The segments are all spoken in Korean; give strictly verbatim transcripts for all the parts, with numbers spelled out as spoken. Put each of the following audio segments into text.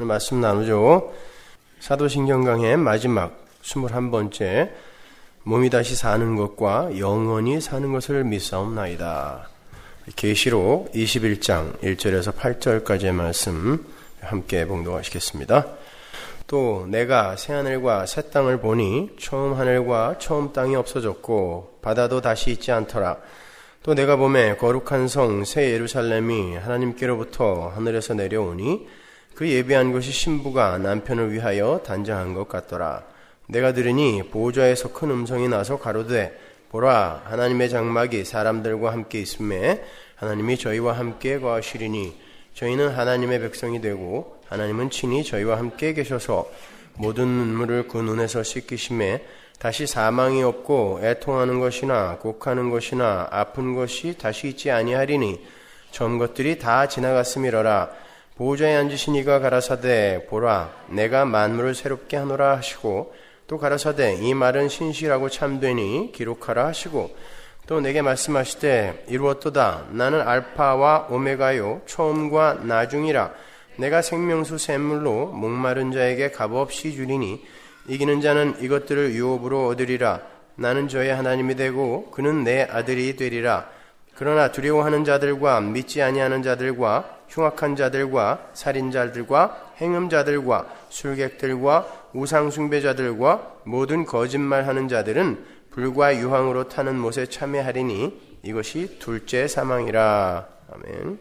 오늘 말씀 나누죠. 사도신경 강의 마지막 스물한 번째, 몸이 다시 사는 것과 영원히 사는 것을 믿사옵나이다. 계시록 이십일 장 일 절에서 팔 절까지의 말씀 함께 봉독하시겠습니다. 또 내가 새하늘과 새 땅을 보니 처음 하늘과 처음 땅이 없어졌고 바다도 다시 있지 않더라. 또 내가 보매 거룩한 성 새 예루살렘이 하나님께로부터 하늘에서 내려오니 그 예비한 것이 신부가 남편을 위하여 단장한 것 같더라. 내가 들으니 보호자에서 큰 음성이 나서 가로되 보라, 하나님의 장막이 사람들과 함께 있음에 하나님이 저희와 함께 거하시리니 저희는 하나님의 백성이 되고 하나님은 친히 저희와 함께 계셔서 모든 눈물을 그 눈에서 씻기심에 다시 사망이 없고 애통하는 것이나 곡하는 것이나 아픈 것이 다시 있지 아니하리니 처음 것들이 다 지나갔음이러라. 보호자에 앉으신 이가 가라사대 보라, 내가 만물을 새롭게 하노라 하시고 또 가라사대 이 말은 신실하고 참되니 기록하라 하시고 또 내게 말씀하시되 이루었도다. 나는 알파와 오메가요 처음과 나중이라. 내가 생명수 샘물로 목마른 자에게 값없이 주리니 이기는 자는 이것들을 유업으로 얻으리라. 나는 저의 하나님이 되고 그는 내 아들이 되리라. 그러나 두려워하는 자들과 믿지 아니하는 자들과 흉악한 자들과 살인자들과 행음자들과 술객들과 우상숭배자들과 모든 거짓말하는 자들은 불과 유황으로 타는 못에 참여하리니 이것이 둘째 사망이라. 아멘.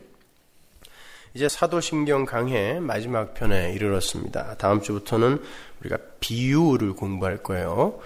이제 사도신경 강해 마지막 편에 이르렀습니다. 다음 주부터는 우리가 비유를 공부할 거예요.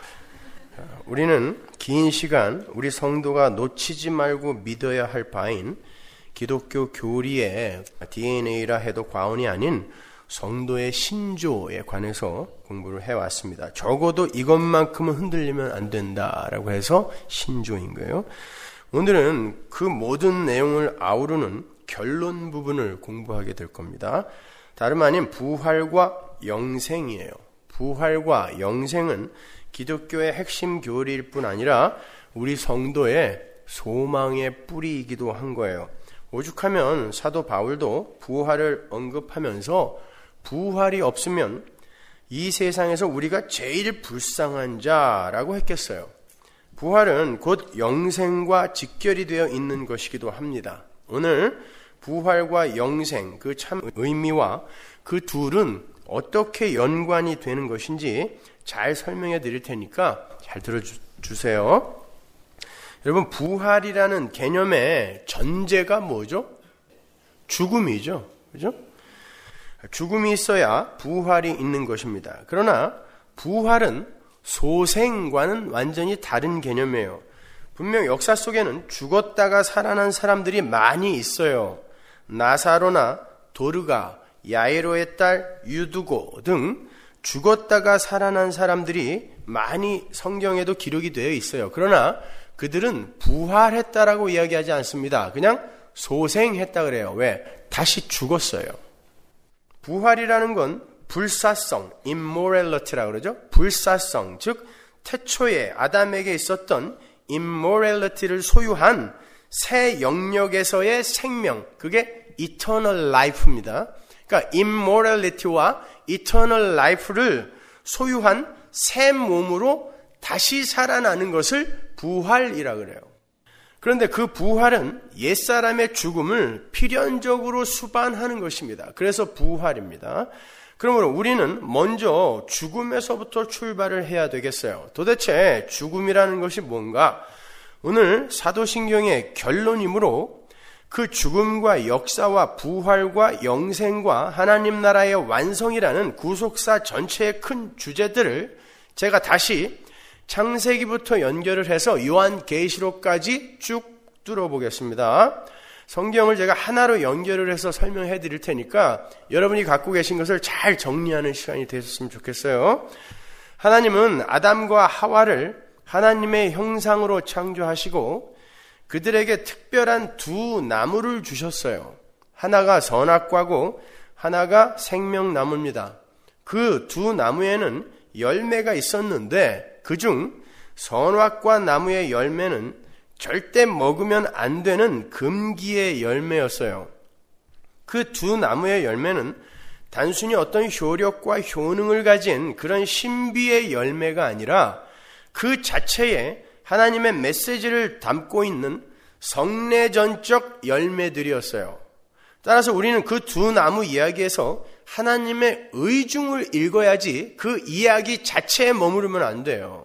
우리는 긴 시간 우리 성도가 놓치지 말고 믿어야 할 바인 기독교 교리의 디엔에이라 해도 과언이 아닌 성도의 신조에 관해서 공부를 해왔습니다. 적어도 이것만큼은 흔들리면 안 된다라고 해서 신조인 거예요. 오늘은 그 모든 내용을 아우르는 결론 부분을 공부하게 될 겁니다. 다름 아닌 부활과 영생이에요. 부활과 영생은 기독교의 핵심 교리일 뿐 아니라 우리 성도의 소망의 뿌리이기도 한 거예요. 오죽하면 사도 바울도 부활을 언급하면서 부활이 없으면 이 세상에서 우리가 제일 불쌍한 자라고 했겠어요. 부활은 곧 영생과 직결이 되어 있는 것이기도 합니다. 오늘 부활과 영생, 그 참 의미와 그 둘은 어떻게 연관이 되는 것인지 잘 설명해 드릴 테니까 잘 들어주세요. 여러분, 부활이라는 개념의 전제가 뭐죠? 죽음이죠. 그죠? 죽음이 있어야 부활이 있는 것입니다. 그러나 부활은 소생과는 완전히 다른 개념이에요. 분명 역사 속에는 죽었다가 살아난 사람들이 많이 있어요. 나사로나 도르가, 야이로의 딸 유두고 등 죽었다가 살아난 사람들이 많이 성경에도 기록이 되어 있어요. 그러나 그들은 부활했다라고 이야기하지 않습니다. 그냥 소생했다 그래요. 왜? 다시 죽었어요. 부활이라는 건 불사성, immorality라고 그러죠. 불사성, 즉 태초에 아담에게 있었던 immorality를 소유한 새 영역에서의 생명, 그게 eternal life입니다. 그러니까 immorality와 eternal life를 소유한 새 몸으로 다시 살아나는 것을 부활이라고 그래요. 그런데 그 부활은 옛사람의 죽음을 필연적으로 수반하는 것입니다. 그래서 부활입니다. 그러므로 우리는 먼저 죽음에서부터 출발을 해야 되겠어요. 도대체 죽음이라는 것이 뭔가? 오늘 사도신경의 결론이므로 그 죽음과 역사와 부활과 영생과 하나님 나라의 완성이라는 구속사 전체의 큰 주제들을 제가 다시 창세기부터 연결을 해서 요한계시록까지 쭉 뚫어보겠습니다. 성경을 제가 하나로 연결을 해서 설명해 드릴 테니까 여러분이 갖고 계신 것을 잘 정리하는 시간이 되셨으면 좋겠어요. 하나님은 아담과 하와를 하나님의 형상으로 창조하시고 그들에게 특별한 두 나무를 주셨어요. 하나가 선악과고 하나가 생명나무입니다. 그 두 나무에는 열매가 있었는데 그중 선악과 나무의 열매는 절대 먹으면 안 되는 금기의 열매였어요. 그 두 나무의 열매는 단순히 어떤 효력과 효능을 가진 그런 신비의 열매가 아니라 그 자체에 하나님의 메시지를 담고 있는 성례전적 열매들이었어요. 따라서 우리는 그 두 나무 이야기에서 하나님의 의중을 읽어야지 그 이야기 자체에 머무르면 안 돼요.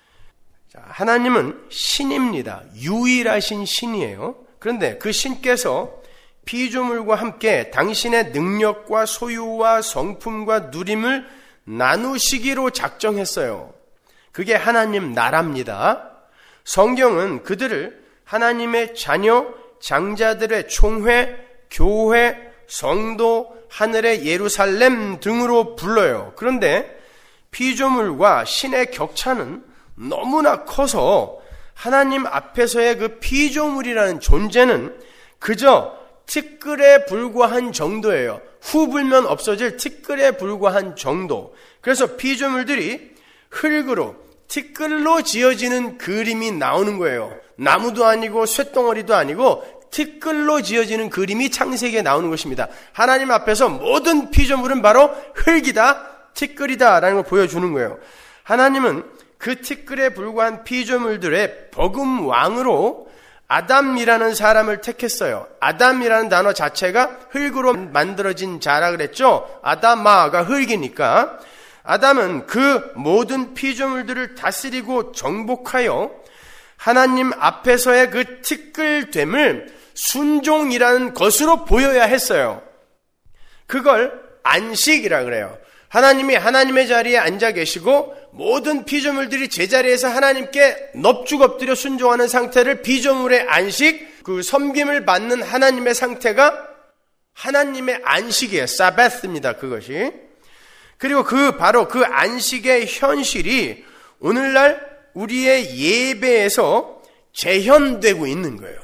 하나님은 신입니다. 유일하신 신이에요. 그런데 그 신께서 피조물과 함께 당신의 능력과 소유와 성품과 누림을 나누시기로 작정했어요. 그게 하나님 나라입니다. 성경은 그들을 하나님의 자녀, 장자들의 총회, 교회, 성도, 하늘의 예루살렘 등으로 불러요. 그런데 피조물과 신의 격차는 너무나 커서 하나님 앞에서의 그 피조물이라는 존재는 그저 티끌에 불과한 정도예요. 후 불면 없어질 티끌에 불과한 정도. 그래서 피조물들이 흙으로 티끌로 지어지는 그림이 나오는 거예요. 나무도 아니고 쇳덩어리도 아니고 티끌로 지어지는 그림이 창세기에 나오는 것입니다. 하나님 앞에서 모든 피조물은 바로 흙이다, 티끌이다 라는 걸 보여주는 거예요. 하나님은 그 티끌에 불과한 피조물들의 버금 왕으로 아담이라는 사람을 택했어요. 아담이라는 단어 자체가 흙으로 만들어진 자라 그랬죠. 아담아가 흙이니까. 아담은 그 모든 피조물들을 다스리고 정복하여 하나님 앞에서의 그 티끌됨을 순종이라는 것으로 보여야 했어요. 그걸 안식이라 그래요. 하나님이 하나님의 자리에 앉아 계시고 모든 피조물들이 제자리에서 하나님께 넙죽 엎드려 순종하는 상태를 피조물의 안식, 그 섬김을 받는 하나님의 상태가 하나님의 안식이에요. 사바스입니다. 그것이. 그리고 그 바로 그 안식의 현실이 오늘날 우리의 예배에서 재현되고 있는 거예요.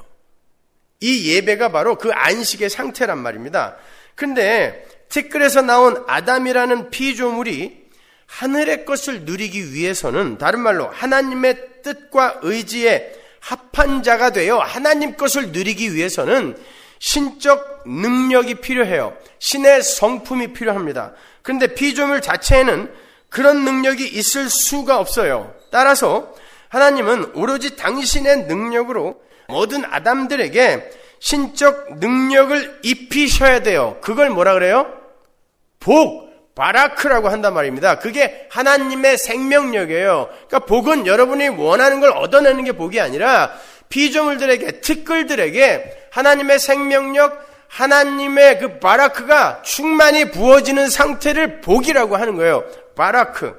이 예배가 바로 그 안식의 상태란 말입니다. 근데 티끌에서 나온 아담이라는 피조물이 하늘의 것을 누리기 위해서는 다른 말로 하나님의 뜻과 의지에 합한 자가 되어 하나님 것을 누리기 위해서는 신적 능력이 필요해요. 신의 성품이 필요합니다. 그런데 피조물 자체에는 그런 능력이 있을 수가 없어요. 따라서 하나님은 오로지 당신의 능력으로 모든 아담들에게 신적 능력을 입히셔야 돼요. 그걸 뭐라 그래요? 복, 바라크라고 한단 말입니다. 그게 하나님의 생명력이에요. 그러니까 복은 여러분이 원하는 걸 얻어내는 게 복이 아니라 피조물들에게, 티끌들에게 하나님의 생명력, 하나님의 그 바라크가 충만히 부어지는 상태를 복이라고 하는 거예요. 바라크.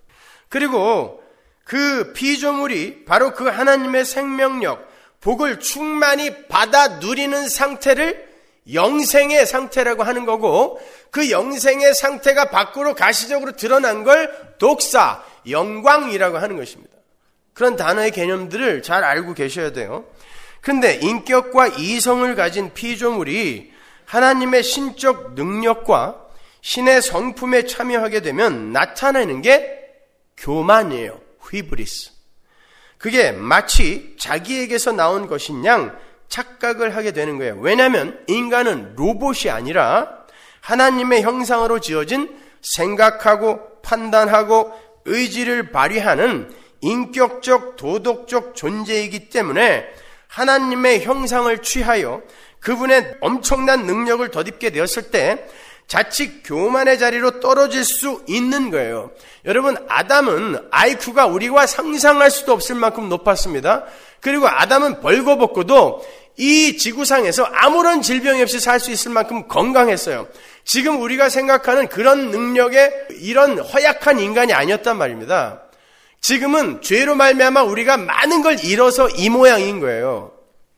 그리고 그 피조물이 바로 그 하나님의 생명력, 복을 충만히 받아 누리는 상태를 영생의 상태라고 하는 거고, 그 영생의 상태가 밖으로 가시적으로 드러난 걸 독사, 영광이라고 하는 것입니다. 그런 단어의 개념들을 잘 알고 계셔야 돼요. 그런데 인격과 이성을 가진 피조물이 하나님의 신적 능력과 신의 성품에 참여하게 되면 나타나는 게 교만이에요. 휘브리스. 그게 마치 자기에게서 나온 것인 양 착각을 하게 되는 거예요. 왜냐하면 인간은 로봇이 아니라 하나님의 형상으로 지어진 생각하고 판단하고 의지를 발휘하는 인격적 도덕적 존재이기 때문에 하나님의 형상을 취하여 그분의 엄청난 능력을 덧입게 되었을 때 자칫 교만의 자리로 떨어질 수 있는 거예요. 여러분, 아담은 아이큐가 우리와 상상할 수도 없을 만큼 높았습니다. 그리고 아담은 벌거벗고도 이 지구상에서 아무런 질병이 없이 살 수 있을 만큼 건강했어요. 지금 우리가 생각하는 그런 능력의 이런 허약한 인간이 아니었단 말입니다. 지금은 죄로 말미암아 우리가 많은 걸 잃어서 이 모양인 거예요.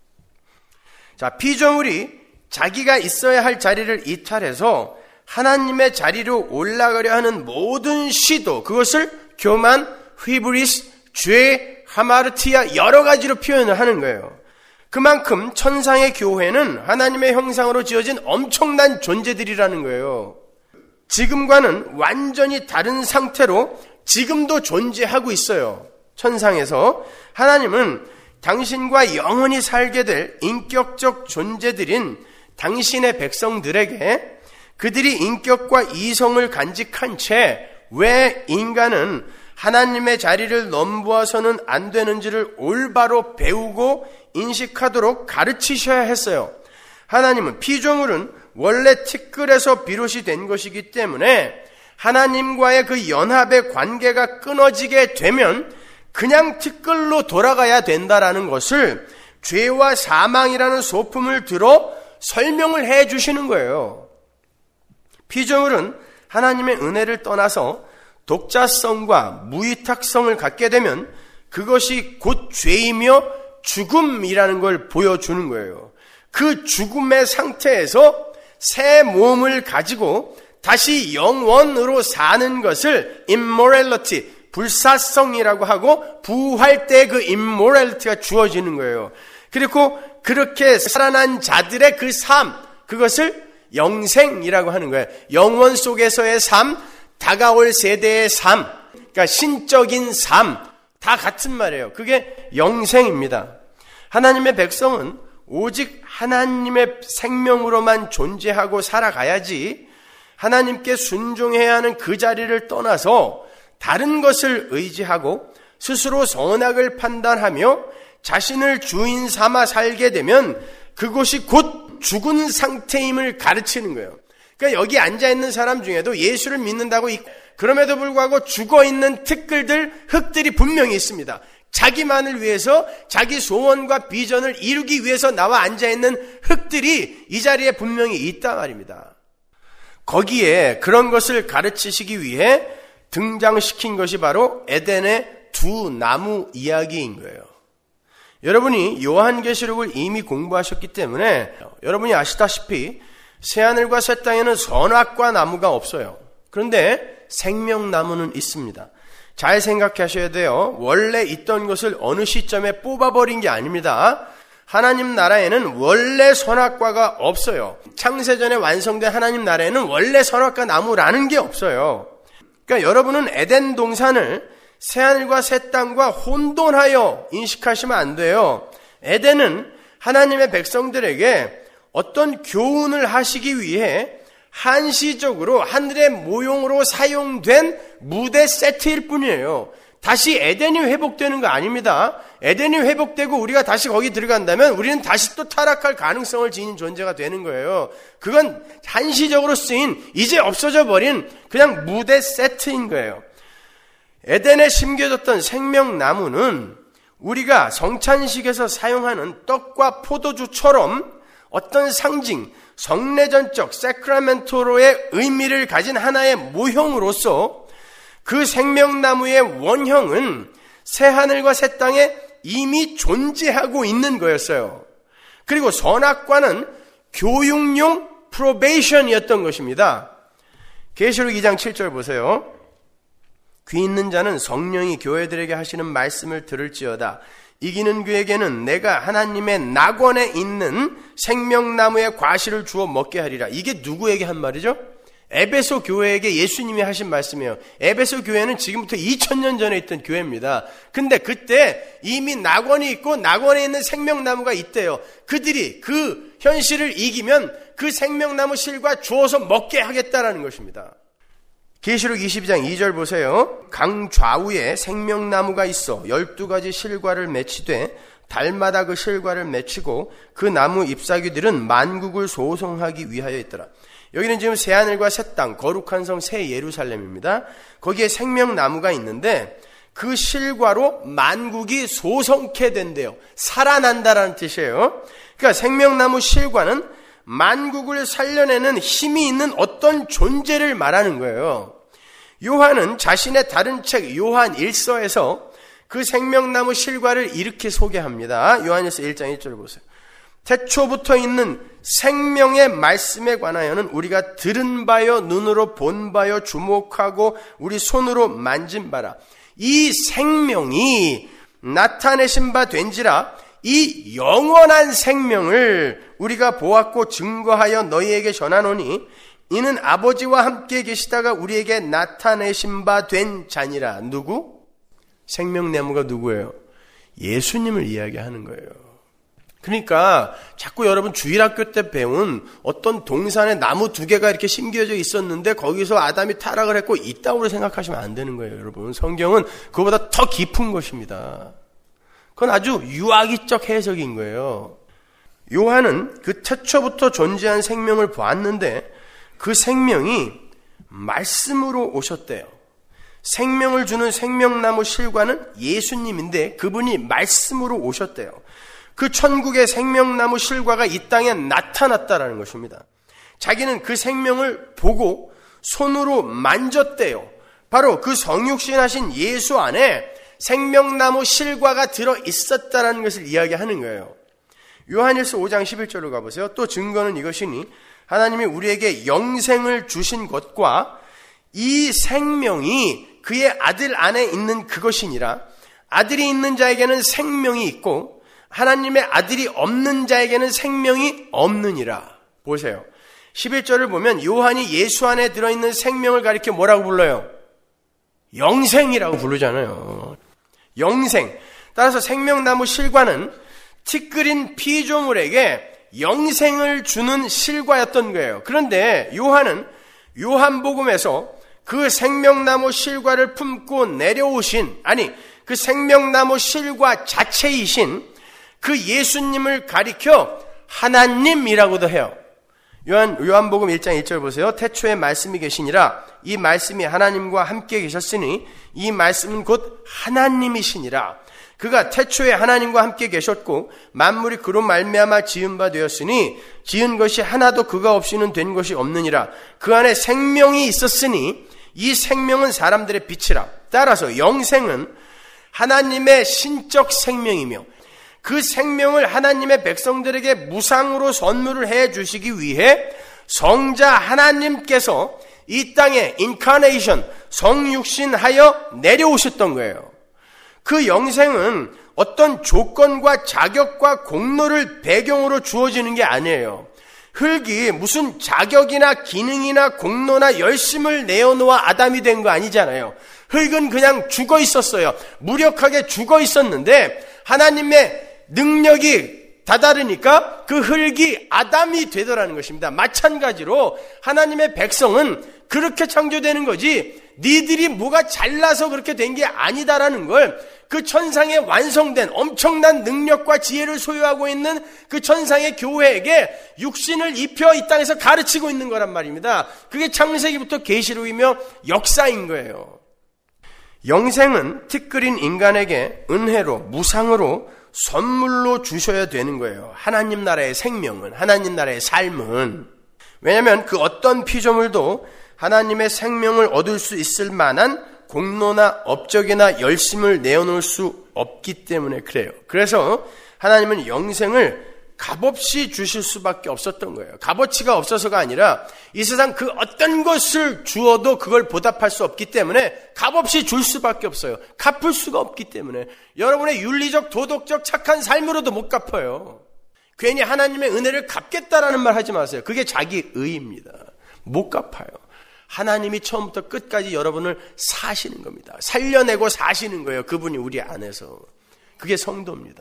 자, 피조물이 자기가 있어야 할 자리를 이탈해서 하나님의 자리로 올라가려 하는 모든 시도, 그것을 교만, 휘브리스, 죄, 하마르티아 여러 가지로 표현을 하는 거예요. 그만큼 천상의 교회는 하나님의 형상으로 지어진 엄청난 존재들이라는 거예요. 지금과는 완전히 다른 상태로 지금도 존재하고 있어요. 천상에서 하나님은 당신과 영원히 살게 될 인격적 존재들인 당신의 백성들에게 그들이 인격과 이성을 간직한 채 왜 인간은 하나님의 자리를 넘보아서는 안 되는지를 올바로 배우고 인식하도록 가르치셔야 했어요. 하나님은 피조물은 원래 티끌에서 비롯이 된 것이기 때문에 하나님과의 그 연합의 관계가 끊어지게 되면 그냥 티끌로 돌아가야 된다라는 것을 죄와 사망이라는 소품을 들어 설명을 해 주시는 거예요. 피조물은 하나님의 은혜를 떠나서 독자성과 무위탁성을 갖게 되면 그것이 곧 죄이며 죽음이라는 걸 보여주는 거예요. 그 죽음의 상태에서 새 몸을 가지고 다시 영원으로 사는 것을 immorality, 불사성이라고 하고 부활 때 그 immorality가 주어지는 거예요. 그리고 그렇게 살아난 자들의 그 삶, 그것을 영생이라고 하는 거예요. 영원 속에서의 삶, 다가올 세대의 삶, 그러니까 신적인 삶, 다 같은 말이에요. 그게 영생입니다. 하나님의 백성은 오직 하나님의 생명으로만 존재하고 살아가야지 하나님께 순종해야 하는 그 자리를 떠나서 다른 것을 의지하고 스스로 선악을 판단하며 자신을 주인 삼아 살게 되면 그것이 곧 죽은 상태임을 가르치는 거예요. 그러니까 여기 앉아있는 사람 중에도 예수를 믿는다고 그럼에도 불구하고 죽어있는 티끌들, 흙들이 분명히 있습니다. 자기만을 위해서 자기 소원과 비전을 이루기 위해서 나와 앉아있는 흙들이 이 자리에 분명히 있단 말입니다. 거기에 그런 것을 가르치시기 위해 등장시킨 것이 바로 에덴의 두 나무 이야기인 거예요. 여러분이 요한계시록을 이미 공부하셨기 때문에 여러분이 아시다시피 새하늘과 새 땅에는 선악과 나무가 없어요. 그런데 생명나무는 있습니다. 잘 생각하셔야 돼요. 원래 있던 것을 어느 시점에 뽑아버린 게 아닙니다. 하나님 나라에는 원래 선악과가 없어요. 창세전에 완성된 하나님 나라에는 원래 선악과 나무라는 게 없어요. 그러니까 여러분은 에덴 동산을 새하늘과 새 땅과 혼돈하여 인식하시면 안 돼요. 에덴은 하나님의 백성들에게 어떤 교훈을 하시기 위해 한시적으로 하늘의 모형으로 사용된 무대 세트일 뿐이에요. 다시 에덴이 회복되는 거 아닙니다. 에덴이 회복되고 우리가 다시 거기 들어간다면 우리는 다시 또 타락할 가능성을 지닌 존재가 되는 거예요. 그건 한시적으로 쓰인 이제 없어져 버린 그냥 무대 세트인 거예요. 에덴에 심겨졌던 생명나무는 우리가 성찬식에서 사용하는 떡과 포도주처럼 어떤 상징, 성례전적 세크라멘토로의 의미를 가진 하나의 모형으로서 그 생명나무의 원형은 새하늘과 새 땅에 이미 존재하고 있는 거였어요. 그리고 선악과는 교육용 프로베이션이었던 것입니다. 계시록 이 장 칠 절 보세요. 귀 있는 자는 성령이 교회들에게 하시는 말씀을 들을지어다. 이기는 그에게는 내가 하나님의 낙원에 있는 생명나무의 과실을 주어 먹게 하리라. 이게 누구에게 한 말이죠? 에베소 교회에게 예수님이 하신 말씀이에요. 에베소 교회는 지금부터 이천 년 전에 있던 교회입니다. 근데 그때 이미 낙원이 있고 낙원에 있는 생명나무가 있대요. 그들이 그 현실을 이기면 그 생명나무 실과 주어서 먹게 하겠다라는 것입니다. 계시록 이십이 장 이 절 보세요. 강 좌우에 생명나무가 있어 열두 가지 실과를 맺히되 달마다 그 실과를 맺히고 그 나무 잎사귀들은 만국을 소송하기 위하여 있더라. 여기는 지금 새하늘과 새 땅, 거룩한 성 새 예루살렘입니다. 거기에 생명나무가 있는데 그 실과로 만국이 소성케 된대요. 살아난다라는 뜻이에요. 그러니까 생명나무 실과는 만국을 살려내는 힘이 있는 어떤 존재를 말하는 거예요. 요한은 자신의 다른 책 요한 일서에서 그 생명나무 실과를 이렇게 소개합니다. 요한일서 일 장 일 절 보세요. 태초부터 있는 생명의 말씀에 관하여는 우리가 들은 바요, 눈으로 본 바요, 주목하고 우리 손으로 만진 바라. 이 생명이 나타내신 바 된지라 이 영원한 생명을 우리가 보았고 증거하여 너희에게 전하노니 이는 아버지와 함께 계시다가 우리에게 나타내신 바 된 자니라. 누구? 생명나무가 누구예요? 예수님을 이야기하는 거예요. 그러니까 자꾸 여러분 주일학교 때 배운 어떤 동산에 나무 두 개가 이렇게 심겨져 있었는데 거기서 아담이 타락을 했고 있다고 생각하시면 안 되는 거예요, 여러분. 성경은 그거보다 더 깊은 것입니다. 그건 아주 유아기적 해석인 거예요. 요한은 그 태초부터 존재한 생명을 보았는데 그 생명이 말씀으로 오셨대요. 생명을 주는 생명나무 실과는 예수님인데 그분이 말씀으로 오셨대요. 그 천국의 생명나무 실과가 이 땅에 나타났다라는 것입니다. 자기는 그 생명을 보고 손으로 만졌대요. 바로 그 성육신하신 예수 안에 생명나무 실과가 들어 있었다라는 것을 이야기하는 거예요. 요한일서 오 장 십일 절로 가보세요. 또 증거는 이것이니 하나님이 우리에게 영생을 주신 것과 이 생명이 그의 아들 안에 있는 그것이니라. 아들이 있는 자에게는 생명이 있고 하나님의 아들이 없는 자에게는 생명이 없느니라. 보세요. 십일 절을 보면 요한이 예수 안에 들어있는 생명을 가리켜 뭐라고 불러요? 영생이라고 부르잖아요. 영생. 따라서 생명나무 실과는 티끌인 피조물에게 영생을 주는 실과였던 거예요. 그런데 요한은 요한복음에서 그 생명나무 실과를 품고 내려오신, 아니 그 생명나무 실과 자체이신 그 예수님을 가리켜 하나님이라고도 해요. 요한, 요한복음 일 장 일 절 보세요. 태초에 말씀이 계시니라. 이 말씀이 하나님과 함께 계셨으니 이 말씀은 곧 하나님이시니라. 그가 태초에 하나님과 함께 계셨고 만물이 그로 말미암아 지은 바 되었으니 지은 것이 하나도 그가 없이는 된 것이 없느니라. 그 안에 생명이 있었으니 이 생명은 사람들의 빛이라. 따라서 영생은 하나님의 신적 생명이며 그 생명을 하나님의 백성들에게 무상으로 선물을 해 주시기 위해 성자 하나님께서 이 땅에 인카네이션, 성육신하여 내려오셨던 거예요. 그 영생은 어떤 조건과 자격과 공로를 배경으로 주어지는 게 아니에요. 흙이 무슨 자격이나 기능이나 공로나 열심을 내어놓아 아담이 된 거 아니잖아요. 흙은 그냥 죽어 있었어요. 무력하게 죽어 있었는데 하나님의 능력이 다다르니까 그 흙이 아담이 되더라는 것입니다. 마찬가지로 하나님의 백성은 그렇게 창조되는 거지 니들이 뭐가 잘나서 그렇게 된 게 아니다라는 걸 그 천상에 완성된 엄청난 능력과 지혜를 소유하고 있는 그 천상의 교회에게 육신을 입혀 이 땅에서 가르치고 있는 거란 말입니다. 그게 창세기부터 계시록이며 역사인 거예요. 영생은 티끌인 인간에게 은혜로 무상으로 선물로 주셔야 되는 거예요. 하나님 나라의 생명은, 하나님 나라의 삶은. 왜냐하면 그 어떤 피조물도 하나님의 생명을 얻을 수 있을 만한 공로나 업적이나 열심을 내어놓을 수 없기 때문에 그래요. 그래서 하나님은 영생을 값없이 주실 수밖에 없었던 거예요. 값어치가 없어서가 아니라 이 세상 그 어떤 것을 주어도 그걸 보답할 수 없기 때문에 값없이 줄 수밖에 없어요. 갚을 수가 없기 때문에. 여러분의 윤리적, 도덕적, 착한 삶으로도 못 갚아요. 괜히 하나님의 은혜를 갚겠다라는 말 하지 마세요. 그게 자기 의입니다. 못 갚아요. 하나님이 처음부터 끝까지 여러분을 사시는 겁니다. 살려내고 사시는 거예요. 그분이 우리 안에서. 그게 성도입니다.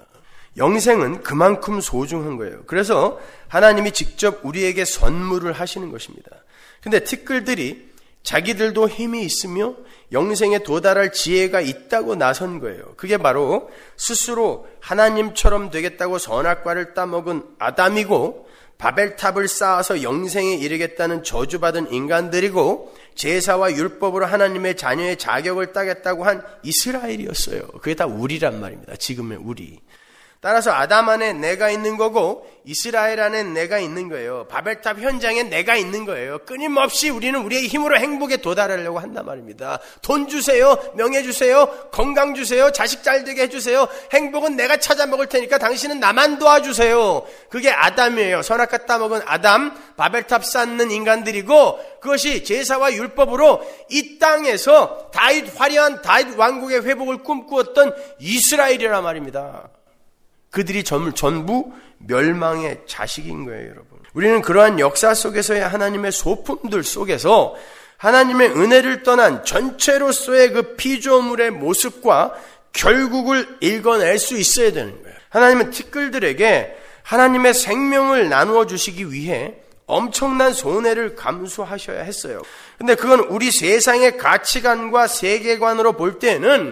영생은 그만큼 소중한 거예요. 그래서 하나님이 직접 우리에게 선물을 하시는 것입니다. 근데 티끌들이 자기들도 힘이 있으며 영생에 도달할 지혜가 있다고 나선 거예요. 그게 바로 스스로 하나님처럼 되겠다고 선악과를 따먹은 아담이고 바벨탑을 쌓아서 영생에 이르겠다는 저주받은 인간들이고 제사와 율법으로 하나님의 자녀의 자격을 따겠다고 한 이스라엘이었어요. 그게 다 우리란 말입니다. 지금의 우리. 따라서 아담 안에 내가 있는 거고 이스라엘 안에 내가 있는 거예요. 바벨탑 현장에 내가 있는 거예요. 끊임없이 우리는 우리의 힘으로 행복에 도달하려고 한단 말입니다. 돈 주세요, 명예 주세요, 건강 주세요, 자식 잘 되게 해주세요. 행복은 내가 찾아 먹을 테니까 당신은 나만 도와주세요. 그게 아담이에요. 선악과 따먹은 아담, 바벨탑 쌓는 인간들이고 그것이 제사와 율법으로 이 땅에서 다윗 화려한 다윗 왕국의 회복을 꿈꾸었던 이스라엘이란 말입니다. 그들이 전부 멸망의 자식인 거예요, 여러분. 우리는 그러한 역사 속에서의 하나님의 소품들 속에서 하나님의 은혜를 떠난 전체로서의 그 피조물의 모습과 결국을 읽어낼 수 있어야 되는 거예요. 하나님은 티끌들에게 하나님의 생명을 나누어 주시기 위해 엄청난 손해를 감수하셔야 했어요. 근데 그건 우리 세상의 가치관과 세계관으로 볼 때는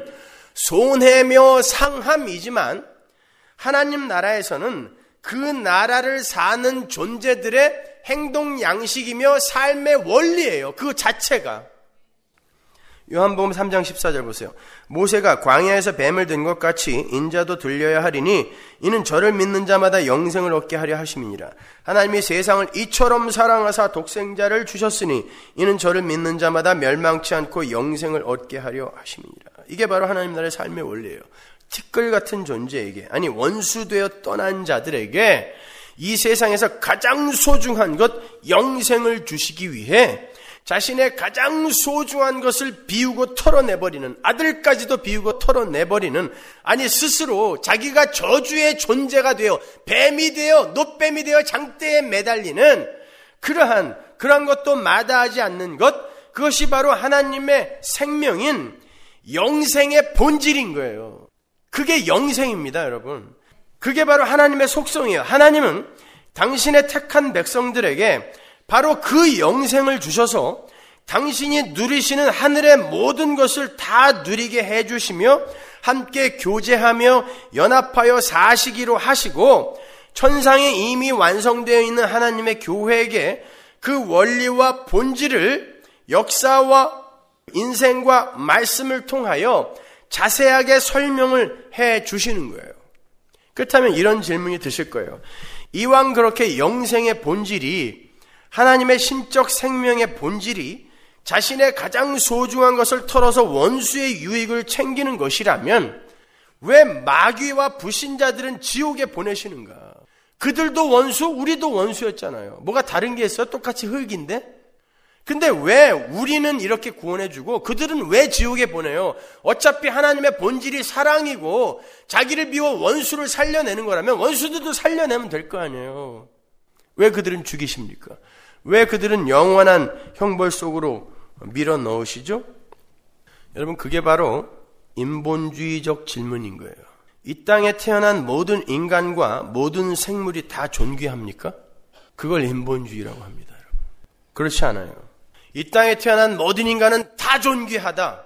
손해며 상함이지만 하나님 나라에서는 그 나라를 사는 존재들의 행동 양식이며 삶의 원리예요. 그 자체가. 요한복음 삼 장 십사 절 보세요. 모세가 광야에서 뱀을 든 것 같이 인자도 들려야 하리니 이는 저를 믿는 자마다 영생을 얻게 하려 하심이니라. 하나님이 세상을 이처럼 사랑하사 독생자를 주셨으니 이는 저를 믿는 자마다 멸망치 않고 영생을 얻게 하려 하심이니라. 이게 바로 하나님 나라의 삶의 원리예요. 티끌 같은 존재에게, 아니 원수되어 떠난 자들에게 이 세상에서 가장 소중한 것 영생을 주시기 위해 자신의 가장 소중한 것을 비우고 털어내버리는, 아들까지도 비우고 털어내버리는, 아니 스스로 자기가 저주의 존재가 되어 뱀이 되어 노뱀이 되어 장대에 매달리는 그러한 그러한 것도 마다하지 않는 것, 그것이 바로 하나님의 생명인 영생의 본질인 거예요. 그게 영생입니다, 여러분. 그게 바로 하나님의 속성이에요. 하나님은 당신의 택한 백성들에게 바로 그 영생을 주셔서 당신이 누리시는 하늘의 모든 것을 다 누리게 해주시며 함께 교제하며 연합하여 사시기로 하시고 천상에 이미 완성되어 있는 하나님의 교회에게 그 원리와 본질을 역사와 인생과 말씀을 통하여 자세하게 설명을 해 주시는 거예요. 그렇다면 이런 질문이 드실 거예요. 이왕 그렇게 영생의 본질이, 하나님의 신적 생명의 본질이 자신의 가장 소중한 것을 털어서 원수의 유익을 챙기는 것이라면 왜 마귀와 불신자들은 지옥에 보내시는가? 그들도 원수, 우리도 원수였잖아요. 뭐가 다른 게 있어요? 똑같이 흙인데? 근데 왜 우리는 이렇게 구원해주고 그들은 왜 지옥에 보내요? 어차피 하나님의 본질이 사랑이고 자기를 비워 원수를 살려내는 거라면 원수들도 살려내면 될 거 아니에요. 왜 그들은 죽이십니까? 왜 그들은 영원한 형벌 속으로 밀어 넣으시죠? 여러분, 그게 바로 인본주의적 질문인 거예요. 이 땅에 태어난 모든 인간과 모든 생물이 다 존귀합니까? 그걸 인본주의라고 합니다. 여러분. 그렇지 않아요. 이 땅에 태어난 모든 인간은 다 존귀하다.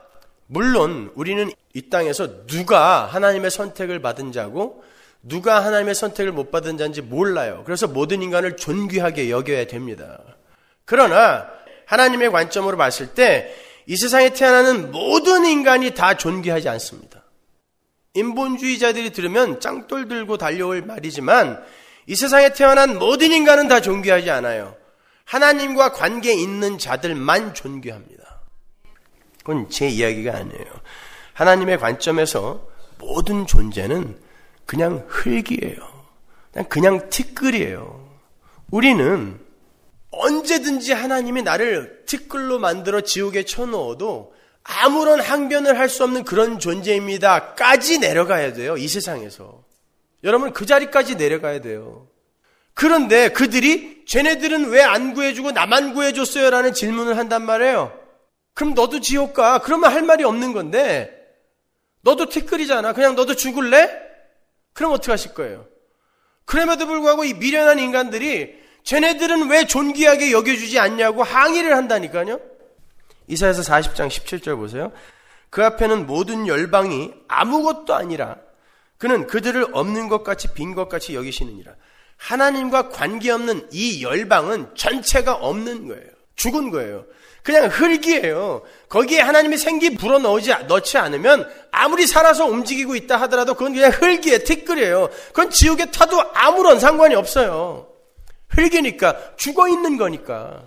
물론 우리는 이 땅에서 누가 하나님의 선택을 받은 자고 누가 하나님의 선택을 못 받은 자인지 몰라요. 그래서 모든 인간을 존귀하게 여겨야 됩니다. 그러나 하나님의 관점으로 봤을 때 이 세상에 태어나는 모든 인간이 다 존귀하지 않습니다. 인본주의자들이 들으면 짱돌 들고 달려올 말이지만 이 세상에 태어난 모든 인간은 다 존귀하지 않아요. 하나님과 관계 있는 자들만 존귀합니다. 그건 제 이야기가 아니에요. 하나님의 관점에서 모든 존재는 그냥 흙이에요. 그냥, 그냥 티끌이에요. 우리는 언제든지 하나님이 나를 티끌로 만들어 지옥에 쳐넣어도 아무런 항변을 할 수 없는 그런 존재입니다. 까지 내려가야 돼요. 이 세상에서. 여러분, 그 자리까지 내려가야 돼요. 그런데 그들이 쟤네들은 왜 안 구해주고 나만 구해줬어요? 라는 질문을 한단 말이에요. 그럼 너도 지옥 가. 그러면 할 말이 없는 건데 너도 티끌이잖아. 그냥 너도 죽을래? 그럼 어떻게 하실 거예요? 그럼에도 불구하고 이 미련한 인간들이 쟤네들은 왜 존귀하게 여겨주지 않냐고 항의를 한다니까요. 이사야서 사십 장 십칠 절 보세요. 그 앞에는 모든 열방이 아무것도 아니라 그는 그들을 없는 것 같이 빈 것 같이 여기시느니라. 하나님과 관계없는 이 열방은 전체가 없는 거예요. 죽은 거예요. 그냥 흙이에요. 거기에 하나님이 생기 불어넣지 넣지 않으면 아무리 살아서 움직이고 있다 하더라도 그건 그냥 흙이에요. 티끌이에요. 그건 지옥에 타도 아무런 상관이 없어요. 흙이니까 죽어있는 거니까.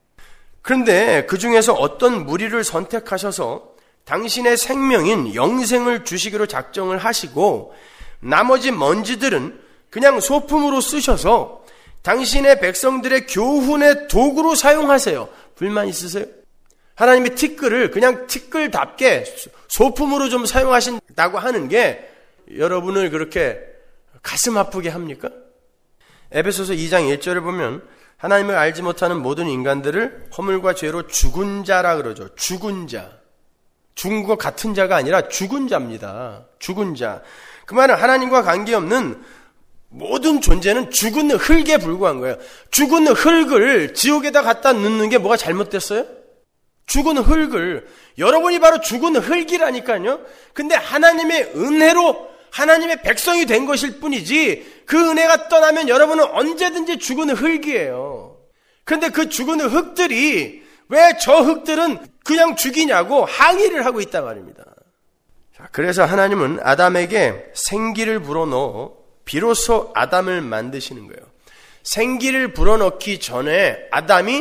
그런데 그 중에서 어떤 무리를 선택하셔서 당신의 생명인 영생을 주시기로 작정을 하시고 나머지 먼지들은 그냥 소품으로 쓰셔서 당신의 백성들의 교훈의 도구로 사용하세요. 불만 있으세요? 하나님의 티끌을 그냥 티끌답게 소품으로 좀 사용하신다고 하는 게 여러분을 그렇게 가슴 아프게 합니까? 에베소서 이 장 일 절을 보면 하나님을 알지 못하는 모든 인간들을 허물과 죄로 죽은 자라 그러죠. 죽은 자. 죽은 것 같은 자가 아니라 죽은 자입니다. 죽은 자. 그 말은 하나님과 관계없는 모든 존재는 죽은 흙에 불과한 거예요. 죽은 흙을 지옥에다 갖다 넣는 게 뭐가 잘못됐어요? 죽은 흙을. 여러분이 바로 죽은 흙이라니까요. 근데 하나님의 은혜로 하나님의 백성이 된 것일 뿐이지 그 은혜가 떠나면 여러분은 언제든지 죽은 흙이에요. 근데 그 죽은 흙들이 왜 저 흙들은 그냥 죽이냐고 항의를 하고 있단 말입니다. 자, 그래서 하나님은 아담에게 생기를 불어넣어 비로소 아담을 만드시는 거예요. 생기를 불어넣기 전에 아담이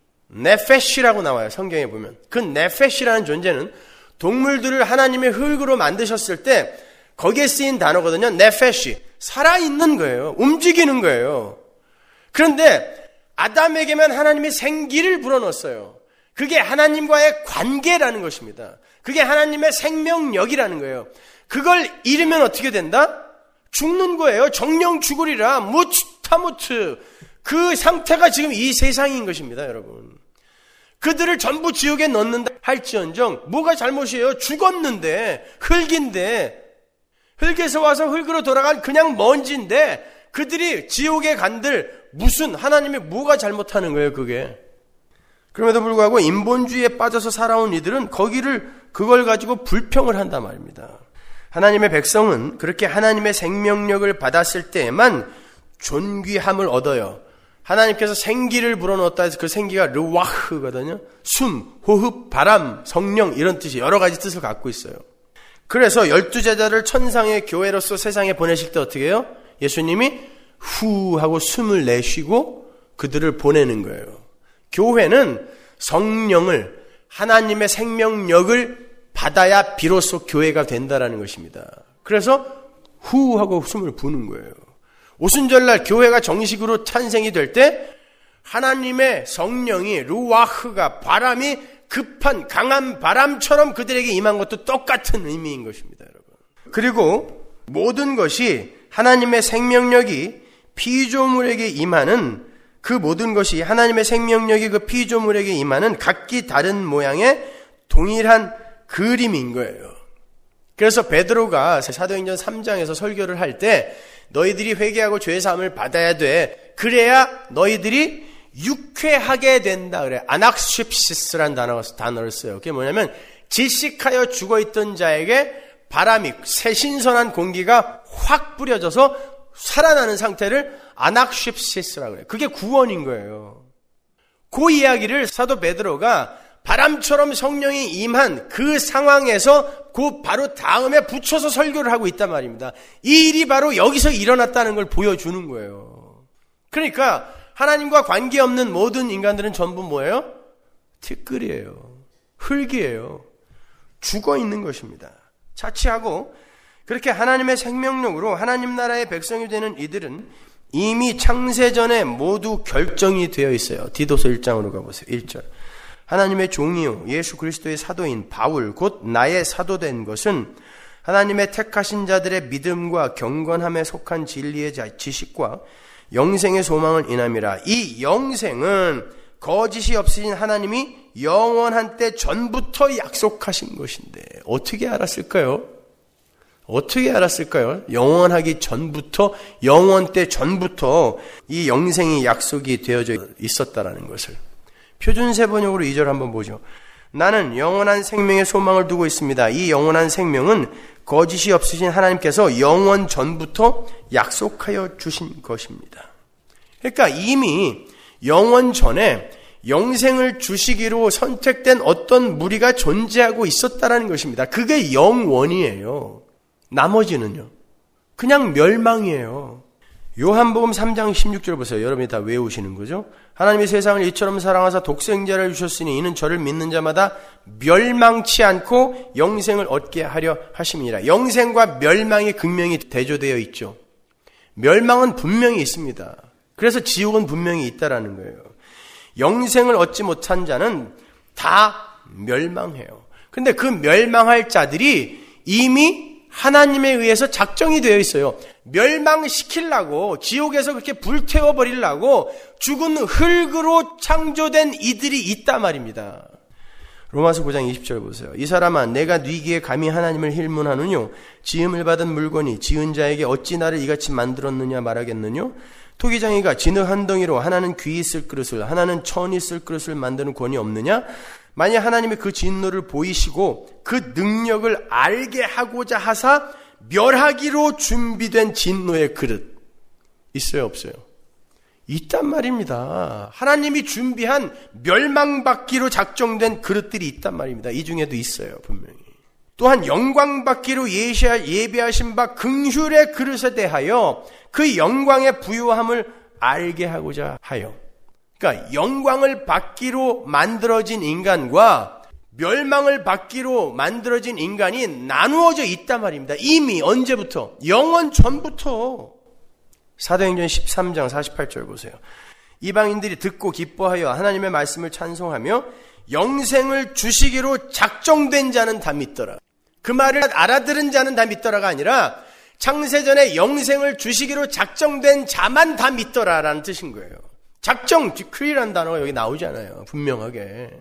네페시라고 나와요. 성경에 보면. 그 네페시라는 존재는 동물들을 하나님의 흙으로 만드셨을 때 거기에 쓰인 단어거든요. 네페시. 살아있는 거예요. 움직이는 거예요. 그런데 아담에게만 하나님이 생기를 불어넣었어요. 그게 하나님과의 관계라는 것입니다. 그게 하나님의 생명력이라는 거예요. 그걸 잃으면 어떻게 된다? 죽는 거예요. 정령 죽으리라. 무츠타무트. 그 상태가 지금 이 세상인 것입니다, 여러분. 그들을 전부 지옥에 넣는다 할지언정 뭐가 잘못이에요? 죽었는데, 흙인데, 흙에서 와서 흙으로 돌아간 그냥 먼지인데 그들이 지옥에 간들 무슨 하나님이 뭐가 잘못하는 거예요, 그게. 그럼에도 불구하고 인본주의에 빠져서 살아온 이들은 거기를 그걸 가지고 불평을 한단 말입니다. 하나님의 백성은 그렇게 하나님의 생명력을 받았을 때에만 존귀함을 얻어요. 하나님께서 생기를 불어넣었다 해서 그 생기가 르와흐거든요. 숨, 호흡, 바람, 성령 이런 뜻이 여러 가지 뜻을 갖고 있어요. 그래서 열두 제자를 천상의 교회로서 세상에 보내실 때 어떻게 해요? 예수님이 후 하고 숨을 내쉬고 그들을 보내는 거예요. 교회는 성령을, 하나님의 생명력을 받아야 비로소 교회가 된다라는 것입니다. 그래서 후 하고 숨을 부는 거예요. 오순절날 교회가 정식으로 탄생이 될 때 하나님의 성령이 루와흐가 바람이 급한 강한 바람처럼 그들에게 임한 것도 똑같은 의미인 것입니다, 여러분. 그리고 모든 것이 하나님의 생명력이 피조물에게 임하는 그 모든 것이 하나님의 생명력이 그 피조물에게 임하는 각기 다른 모양의 동일한 그림인 거예요. 그래서 베드로가 사도행전 삼 장에서 설교를 할 때 너희들이 회개하고 죄사함을 받아야 돼. 그래야 너희들이 육회하게 된다 그래. 아낙십시스라는 단어, 단어를 써요. 그게 뭐냐면 질식하여 죽어있던 자에게 바람이 새 신선한 공기가 확 뿌려져서 살아나는 상태를 아낙십시스라고 그래요. 그게 구원인 거예요. 그 이야기를 사도 베드로가 바람처럼 성령이 임한 그 상황에서 그 바로 다음에 붙여서 설교를 하고 있단 말입니다. 이 일이 바로 여기서 일어났다는 걸 보여주는 거예요. 그러니까 하나님과 관계없는 모든 인간들은 전부 뭐예요? 티끌이에요. 흙이에요. 죽어 있는 것입니다. 자취하고 그렇게 하나님의 생명력으로 하나님 나라의 백성이 되는 이들은 이미 창세전에 모두 결정이 되어 있어요. 디도서 일 장으로 가보세요. 일 절. 하나님의 종이요 예수 그리스도의 사도인 바울 곧 나의 사도된 것은 하나님의 택하신 자들의 믿음과 경건함에 속한 진리의 지식과 영생의 소망을 인함이라. 이 영생은 거짓이 없으신 하나님이 영원한 때 전부터 약속하신 것인데 어떻게 알았을까요? 어떻게 알았을까요? 영원하기 전부터, 영원 때 전부터 이 영생이 약속이 되어져 있었다라는 것을. 표준세 번역으로 이 절 한번 보죠. 나는 영원한 생명의 소망을 두고 있습니다. 이 영원한 생명은 거짓이 없으신 하나님께서 영원 전부터 약속하여 주신 것입니다. 그러니까 이미 영원 전에 영생을 주시기로 선택된 어떤 무리가 존재하고 있었다라는 것입니다. 그게 영원이에요. 나머지는요, 그냥 멸망이에요. 요한복음 삼 장 십육 절 보세요. 여러분이 다 외우시는 거죠? 하나님이 세상을 이처럼 사랑하사 독생자를 주셨으니 이는 저를 믿는 자마다 멸망치 않고 영생을 얻게 하려 하심이니라. 영생과 멸망이 극명히 대조되어 있죠. 멸망은 분명히 있습니다. 그래서 지옥은 분명히 있다라는 거예요. 영생을 얻지 못한 자는 다 멸망해요. 근데 그 멸망할 자들이 이미 하나님에 의해서 작정이 되어 있어요. 멸망시키려고, 지옥에서 그렇게 불태워버리려고 죽은 흙으로 창조된 이들이 있단 말입니다. 로마서 구 장 이십 절 보세요. 이 사람아 내가 뉘기에 감히 하나님을 힐문하느뇨 지음을 받은 물건이 지은 자에게 어찌 나를 이같이 만들었느냐 말하겠느뇨. 토기장이가 진흙 한 덩이로 하나는 귀 있을 그릇을 하나는 천 있을 그릇을 만드는 권이 없느냐. 만약 하나님이 그 진노를 보이시고 그 능력을 알게 하고자 하사 멸하기로 준비된 진노의 그릇 있어요 없어요? 있단 말입니다. 하나님이 준비한 멸망받기로 작정된 그릇들이 있단 말입니다. 이 중에도 있어요 분명히. 또한 영광받기로 예배하신 바 긍휼의 그릇에 대하여 그 영광의 부유함을 알게 하고자 하여, 그러니까 영광을 받기로 만들어진 인간과 멸망을 받기로 만들어진 인간이 나누어져 있단 말입니다. 이미 언제부터? 영원 전부터. 사도행전 십삼 장 사십팔 절 보세요. 이방인들이 듣고 기뻐하여 하나님의 말씀을 찬송하며 영생을 주시기로 작정된 자는 다 믿더라. 그 말을 알아들은 자는 다 믿더라가 아니라 창세전에 영생을 주시기로 작정된 자만 다 믿더라라는 뜻인 거예요. 작정, 디크리라는 단어가 여기 나오잖아요. 분명하게.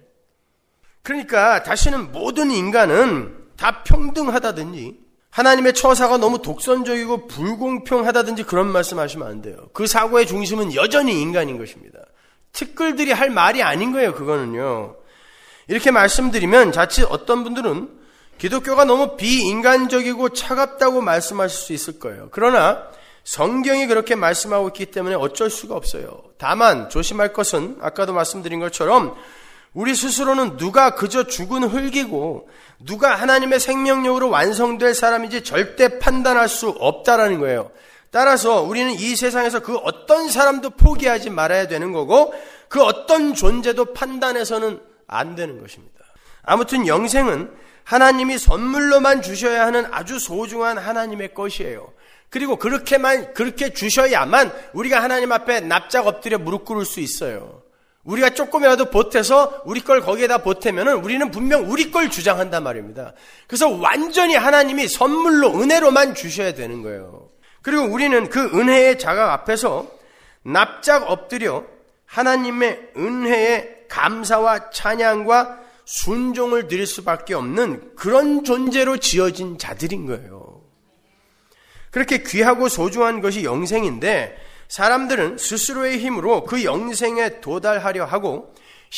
그러니까 다시는 모든 인간은 다 평등하다든지 하나님의 처사가 너무 독선적이고 불공평하다든지 그런 말씀하시면 안 돼요. 그 사고의 중심은 여전히 인간인 것입니다. 티끌들이 할 말이 아닌 거예요. 그거는요. 이렇게 말씀드리면 자칫 어떤 분들은 기독교가 너무 비인간적이고 차갑다고 말씀하실 수 있을 거예요. 그러나 성경이 그렇게 말씀하고 있기 때문에 어쩔 수가 없어요. 다만 조심할 것은 아까도 말씀드린 것처럼 우리 스스로는 누가 그저 죽은 흙이고 누가 하나님의 생명력으로 완성될 사람인지 절대 판단할 수 없다라는 거예요. 따라서 우리는 이 세상에서 그 어떤 사람도 포기하지 말아야 되는 거고 그 어떤 존재도 판단해서는 안 되는 것입니다. 아무튼 영생은 하나님이 선물로만 주셔야 하는 아주 소중한 하나님의 것이에요. 그리고 그렇게만 그렇게 주셔야만 우리가 하나님 앞에 납작 엎드려 무릎 꿇을 수 있어요. 우리가 조금이라도 보태서 우리 걸 거기에다 보태면은 우리는 분명 우리 걸 주장한단 말입니다. 그래서 완전히 하나님이 선물로 은혜로만 주셔야 되는 거예요. 그리고 우리는 그 은혜의 자각 앞에서 납작 엎드려 하나님의 은혜에 감사와 찬양과 순종을 드릴 수밖에 없는 그런 존재로 지어진 자들인 거예요. 그렇게 귀하고 소중한 것이 영생인데 사람들은 스스로의 힘으로 그 영생에 도달하려 하고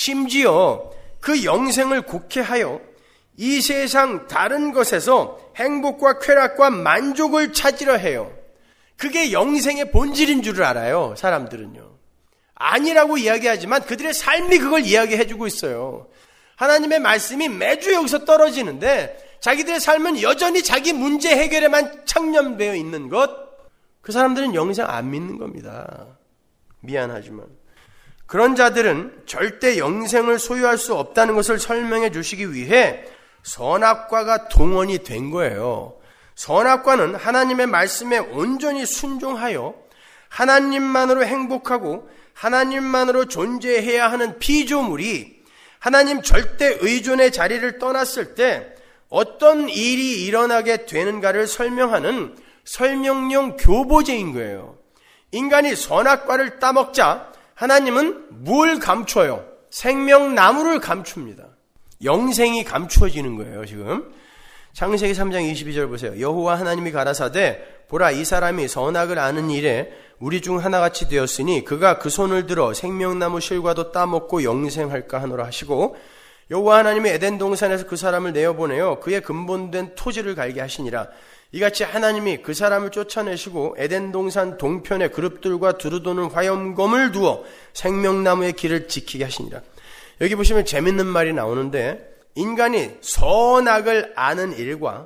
심지어 그 영생을 곡해하여 이 세상 다른 것에서 행복과 쾌락과 만족을 찾으려 해요. 그게 영생의 본질인 줄을 알아요. 사람들은요. 아니라고 이야기하지만 그들의 삶이 그걸 이야기해주고 있어요. 하나님의 말씀이 매주 여기서 떨어지는데 자기들의 삶은 여전히 자기 문제 해결에만 창념되어 있는 것, 그 사람들은 영생 안 믿는 겁니다. 미안하지만. 그런 자들은 절대 영생을 소유할 수 없다는 것을 설명해 주시기 위해 선악과가 동원이 된 거예요. 선악과는 하나님의 말씀에 온전히 순종하여 하나님만으로 행복하고 하나님만으로 존재해야 하는 피조물이 하나님 절대 의존의 자리를 떠났을 때 어떤 일이 일어나게 되는가를 설명하는 설명용 교보제인 거예요. 인간이 선악과를 따먹자 하나님은 뭘 감춰요? 생명나무를 감춥니다. 영생이 감추어지는 거예요. 지금 창세기 삼 장 이십이 절 보세요. 여호와 하나님이 가라사대 보라 이 사람이 선악을 아는 일에 우리 중 하나같이 되었으니 그가 그 손을 들어 생명나무 실과도 따먹고 영생할까 하노라 하시고 여호와 하나님이 에덴 동산에서 그 사람을 내어보내어 그의 근본된 토지를 갈게 하시니라. 이같이 하나님이 그 사람을 쫓아내시고 에덴 동산 동편에 그룹들과 두루도는 화염검을 두어 생명나무의 길을 지키게 하시니라. 여기 보시면 재밌는 말이 나오는데 인간이 선악을 아는 일과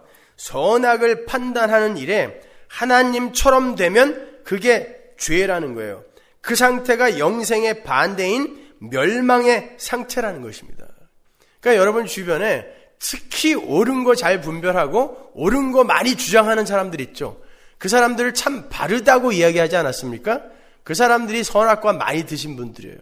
선악을 판단하는 일에 하나님처럼 되면 그게 죄라는 거예요. 그 상태가 영생의 반대인 멸망의 상태라는 것입니다. 그러니까 여러분 주변에 특히 옳은 거 잘 분별하고 옳은 거 많이 주장하는 사람들 있죠. 그 사람들을 참 바르다고 이야기하지 않았습니까? 그 사람들이 선악과 많이 드신 분들이에요.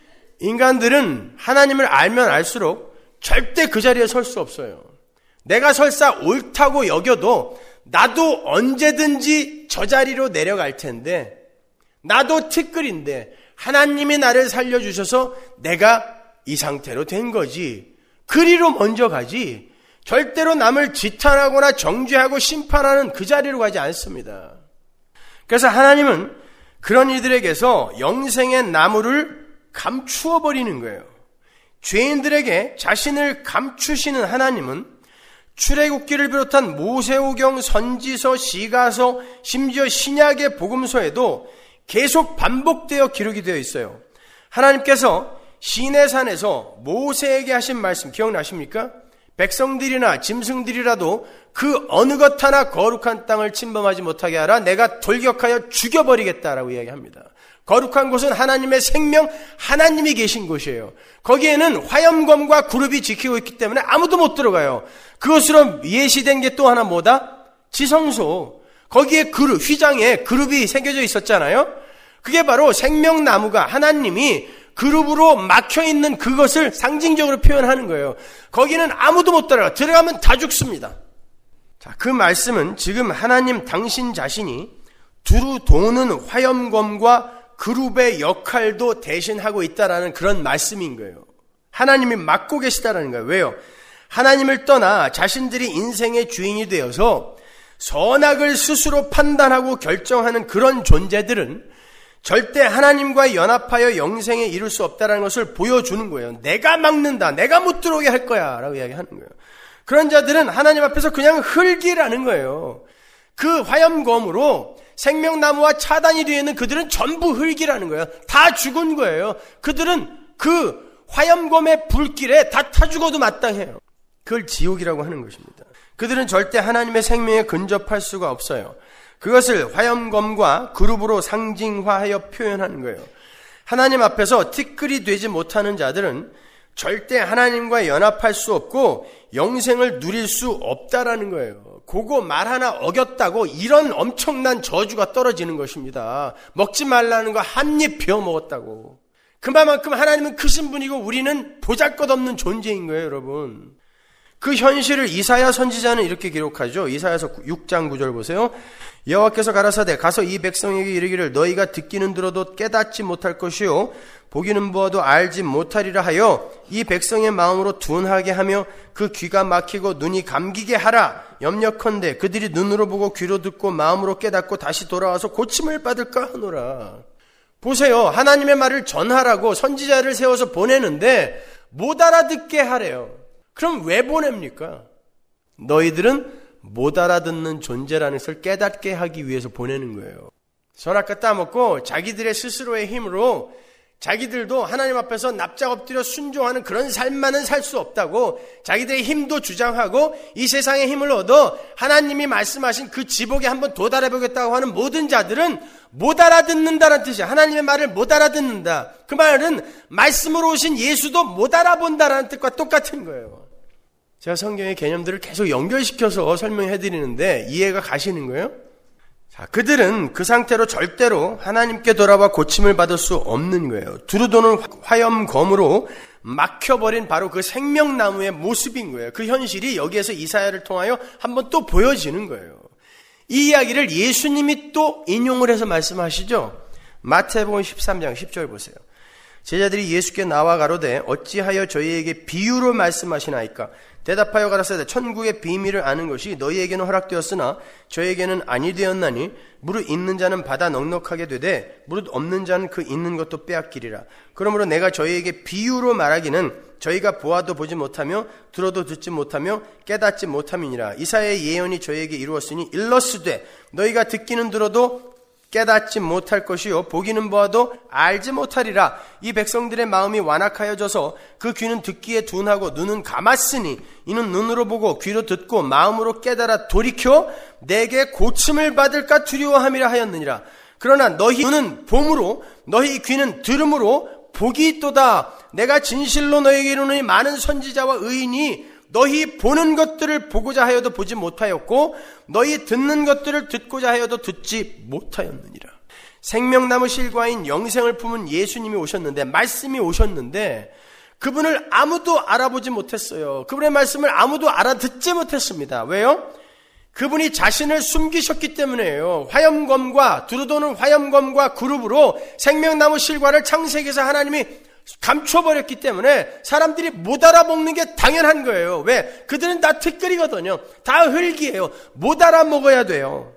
인간들은 하나님을 알면 알수록 절대 그 자리에 설 수 없어요. 내가 설사 옳다고 여겨도 나도 언제든지 저 자리로 내려갈 텐데 나도 티끌인데 하나님이 나를 살려주셔서 내가 이 상태로 된 거지. 그리로 먼저 가지 절대로 남을 지탄하거나 정죄하고 심판하는 그 자리로 가지 않습니다. 그래서 하나님은 그런 이들에게서 영생의 나무를 감추어 버리는 거예요. 죄인들에게 자신을 감추시는 하나님은 출애굽기를 비롯한 모세오경, 선지서, 시가서, 심지어 신약의 복음서에도 계속 반복되어 기록이 되어 있어요. 하나님께서 시내산에서 모세에게 하신 말씀 기억나십니까? 백성들이나 짐승들이라도 그 어느 것 하나 거룩한 땅을 침범하지 못하게 하라. 내가 돌격하여 죽여버리겠다라고 이야기합니다. 거룩한 곳은 하나님의 생명, 하나님이 계신 곳이에요. 거기에는 화염검과 그룹이 지키고 있기 때문에 아무도 못 들어가요. 그것으로 예시된 게 또 하나 뭐다? 지성소. 거기에 그룹, 휘장에 그룹이 새겨져 있었잖아요. 그게 바로 생명나무가 하나님이 그룹으로 막혀있는 그것을 상징적으로 표현하는 거예요. 거기는 아무도 못 들어가. 들어가면 다 죽습니다. 자, 그 말씀은 지금 하나님 당신 자신이 두루 도는 화염검과 그룹의 역할도 대신하고 있다라는 그런 말씀인 거예요. 하나님이 맡고 계시다라는 거예요. 왜요? 하나님을 떠나 자신들이 인생의 주인이 되어서 선악을 스스로 판단하고 결정하는 그런 존재들은 절대 하나님과 연합하여 영생에 이룰 수 없다는 것을 보여주는 거예요. 내가 막는다. 내가 못 들어오게 할 거야. 라고 이야기하는 거예요. 그런 자들은 하나님 앞에서 그냥 흙이라는 거예요. 그 화염검으로 생명나무와 차단이 되어 있는 그들은 전부 흙이라는 거예요. 다 죽은 거예요. 그들은 그 화염검의 불길에 다 타 죽어도 마땅해요. 그걸 지옥이라고 하는 것입니다. 그들은 절대 하나님의 생명에 근접할 수가 없어요. 그것을 화염검과 그룹으로 상징화하여 표현하는 거예요. 하나님 앞에서 티끌이 되지 못하는 자들은 절대 하나님과 연합할 수 없고 영생을 누릴 수 없다라는 거예요. 그거 말 하나 어겼다고 이런 엄청난 저주가 떨어지는 것입니다. 먹지 말라는 거 한 입 베어 먹었다고. 그만큼 하나님은 크신 분이고 우리는 보잘것없는 존재인 거예요, 여러분. 그 현실을 이사야 선지자는 이렇게 기록하죠. 이사야서 육 장 구 절 보세요. 여호와께서 가라사대 가서 이 백성에게 이르기를 너희가 듣기는 들어도 깨닫지 못할 것이요 보기는 보아도 알지 못하리라 하여 이 백성의 마음으로 둔하게 하며 그 귀가 막히고 눈이 감기게 하라. 염려컨대 그들이 눈으로 보고 귀로 듣고 마음으로 깨닫고 다시 돌아와서 고침을 받을까 하노라. 보세요. 하나님의 말을 전하라고 선지자를 세워서 보내는데 못 알아듣게 하래요. 그럼 왜 보냅니까? 너희들은 못 알아듣는 존재라는 것을 깨닫게 하기 위해서 보내는 거예요. 선악과 따먹고 자기들의 스스로의 힘으로 자기들도 하나님 앞에서 납작 엎드려 순종하는 그런 삶만은 살 수 없다고 자기들의 힘도 주장하고 이 세상의 힘을 얻어 하나님이 말씀하신 그 지복에 한번 도달해보겠다고 하는 모든 자들은 못 알아듣는다는 뜻이야. 하나님의 말을 못 알아듣는다. 그 말은 말씀으로 오신 예수도 못 알아본다라는 뜻과 똑같은 거예요. 제가 성경의 개념들을 계속 연결시켜서 설명해드리는데 이해가 가시는 거예요? 자, 그들은 그 상태로 절대로 하나님께 돌아와 고침을 받을 수 없는 거예요. 두루도는 화염검으로 막혀버린 바로 그 생명나무의 모습인 거예요. 그 현실이 여기에서 이사야를 통하여 한번 또 보여지는 거예요. 이 이야기를 예수님이 또 인용을 해서 말씀하시죠. 마태복음 십삼 장 십 절 보세요. 제자들이 예수께 나와 가로되 어찌하여 저희에게 비유로 말씀하시나이까? 대답하여 가라사대 천국의 비밀을 아는 것이 너희에게는 허락되었으나 저에게는 아니 되었나니 무릇 있는 자는 받아 넉넉하게 되되 무릇 없는 자는 그 있는 것도 빼앗기리라. 그러므로 내가 저희에게 비유로 말하기는 저희가 보아도 보지 못하며 들어도 듣지 못하며 깨닫지 못함이니라. 이사야의 예언이 저희에게 이루었으니 일러스되 너희가 듣기는 들어도 깨닫지 못할 것이요 보기는 보아도 알지 못하리라. 이 백성들의 마음이 완악하여져서 그 귀는 듣기에 둔하고 눈은 감았으니 이는 눈으로 보고 귀로 듣고 마음으로 깨달아 돌이켜 내게 고침을 받을까 두려워함이라 하였느니라. 그러나 너희 눈은 봄으로 너희 귀는 들음으로 복이 있도다. 내가 진실로 너희에게 이르노니 많은 선지자와 의인이 너희 보는 것들을 보고자 하여도 보지 못하였고 너희 듣는 것들을 듣고자 하여도 듣지 못하였느니라. 생명나무 실과인 영생을 품은 예수님이 오셨는데 말씀이 오셨는데 그분을 아무도 알아보지 못했어요. 그분의 말씀을 아무도 알아듣지 못했습니다. 왜요? 그분이 자신을 숨기셨기 때문에요. 화염검과 두루도는 화염검과 그룹으로 생명나무 실과를 창세기에서 하나님이 감춰버렸기 때문에 사람들이 못 알아먹는 게 당연한 거예요. 왜? 그들은 다 티끌이거든요. 다 흙이에요. 못 알아먹어야 돼요.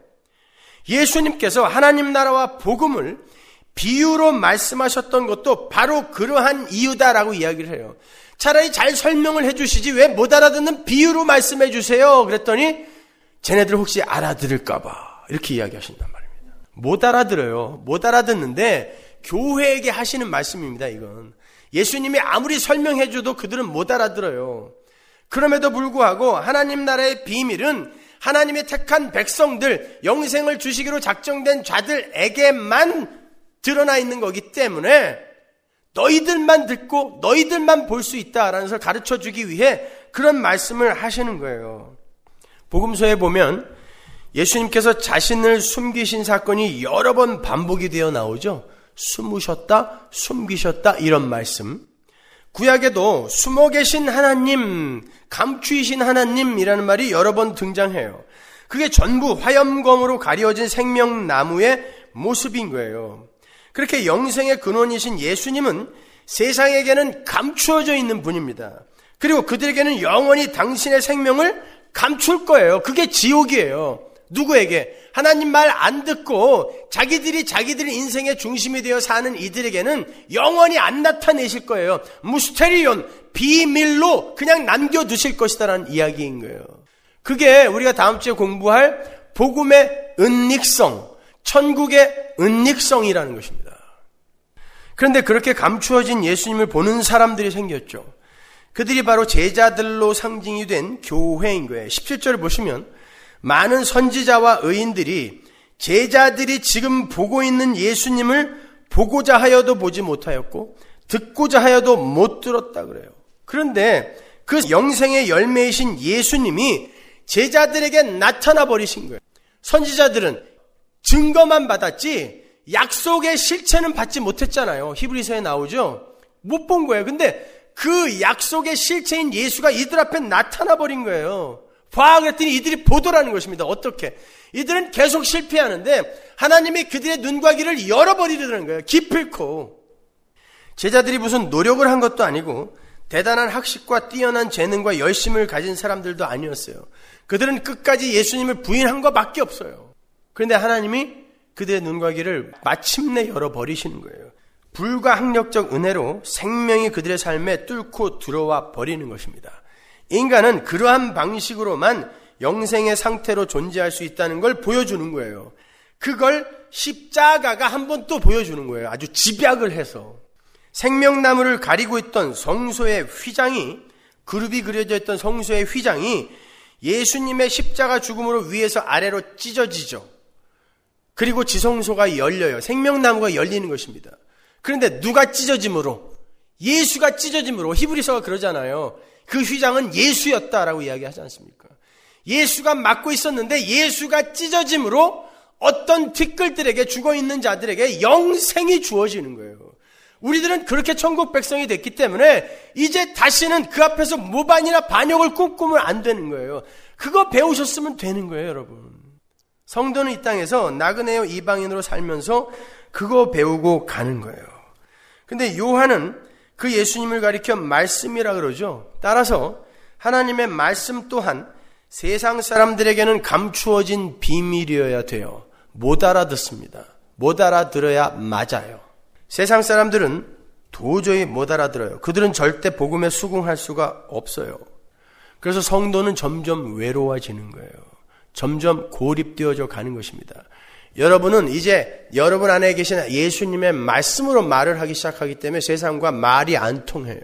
예수님께서 하나님 나라와 복음을 비유로 말씀하셨던 것도 바로 그러한 이유다라고 이야기를 해요. 차라리 잘 설명을 해주시지 왜 못 알아듣는 비유로 말씀해 주세요. 그랬더니 쟤네들 혹시 알아들을까봐 이렇게 이야기하신단 말입니다. 못 알아들어요. 못 알아듣는데 교회에게 하시는 말씀입니다. 이건 예수님이 아무리 설명해줘도 그들은 못 알아들어요. 그럼에도 불구하고 하나님 나라의 비밀은 하나님의 택한 백성들, 영생을 주시기로 작정된 자들에게만 드러나 있는 거기 때문에 너희들만 듣고 너희들만 볼 수 있다라는 것을 가르쳐주기 위해 그런 말씀을 하시는 거예요. 복음서에 보면 예수님께서 자신을 숨기신 사건이 여러 번 반복이 되어 나오죠. 숨으셨다, 숨기셨다 이런 말씀. 구약에도 숨어 계신 하나님, 감추이신 하나님이라는 말이 여러 번 등장해요. 그게 전부 화염검으로 가려진 생명나무의 모습인 거예요. 그렇게 영생의 근원이신 예수님은 세상에게는 감추어져 있는 분입니다. 그리고 그들에게는 영원히 당신의 생명을 감출 거예요. 그게 지옥이에요. 누구에게? 하나님 말 안 듣고 자기들이 자기들의 인생의 중심이 되어 사는 이들에게는 영원히 안 나타내실 거예요. 무스테리온, 비밀로 그냥 남겨두실 것이다라는 이야기인 거예요. 그게 우리가 다음 주에 공부할 복음의 은닉성, 천국의 은닉성이라는 것입니다. 그런데 그렇게 감추어진 예수님을 보는 사람들이 생겼죠. 그들이 바로 제자들로 상징이 된 교회인 거예요. 십칠 절을 보시면 많은 선지자와 의인들이 제자들이 지금 보고 있는 예수님을 보고자 하여도 보지 못하였고 듣고자 하여도 못 들었다 그래요. 그런데 그 영생의 열매이신 예수님이 제자들에게 나타나 버리신 거예요. 선지자들은 증거만 받았지 약속의 실체는 받지 못했잖아요. 히브리서에 나오죠. 못 본 거예요. 근데 그 약속의 실체인 예수가 이들 앞에 나타나 버린 거예요. 봐 그랬더니 이들이 보더라는 것입니다. 어떻게? 이들은 계속 실패하는데 하나님이 그들의 눈과 귀를 열어버리려는 거예요. 기필코. 제자들이 무슨 노력을 한 것도 아니고 대단한 학식과 뛰어난 재능과 열심을 가진 사람들도 아니었어요. 그들은 끝까지 예수님을 부인한 것밖에 없어요. 그런데 하나님이 그들의 눈과 귀를 마침내 열어버리시는 거예요. 불가항력적 은혜로 생명이 그들의 삶에 뚫고 들어와 버리는 것입니다. 인간은 그러한 방식으로만 영생의 상태로 존재할 수 있다는 걸 보여주는 거예요. 그걸 십자가가 한 번 또 보여주는 거예요. 아주 집약을 해서. 생명나무를 가리고 있던 성소의 휘장이, 그룹이 그려져 있던 성소의 휘장이 예수님의 십자가 죽음으로 위에서 아래로 찢어지죠. 그리고 지성소가 열려요. 생명나무가 열리는 것입니다. 그런데 누가 찢어짐으로? 예수가 찢어짐으로. 히브리서가 그러잖아요. 그 휘장은 예수였다라고 이야기하지 않습니까? 예수가 맡고 있었는데 예수가 찢어짐으로 어떤 티끌들에게, 죽어있는 자들에게 영생이 주어지는 거예요. 우리들은 그렇게 천국 백성이 됐기 때문에 이제 다시는 그 앞에서 모반이나 반역을 꿈꾸면 안 되는 거예요. 그거 배우셨으면 되는 거예요, 여러분. 성도는 이 땅에서 나그네요 이방인으로 살면서 그거 배우고 가는 거예요. 근데 요한은 그 예수님을 가리켜 말씀이라 그러죠. 따라서 하나님의 말씀 또한 세상 사람들에게는 감추어진 비밀이어야 돼요. 못 알아듣습니다. 못 알아들어야 맞아요. 세상 사람들은 도저히 못 알아들어요. 그들은 절대 복음에 수긍할 수가 없어요. 그래서 성도는 점점 외로워지는 거예요. 점점 고립되어져 가는 것입니다. 여러분은 이제 여러분 안에 계신 예수님의 말씀으로 말을 하기 시작하기 때문에 세상과 말이 안 통해요.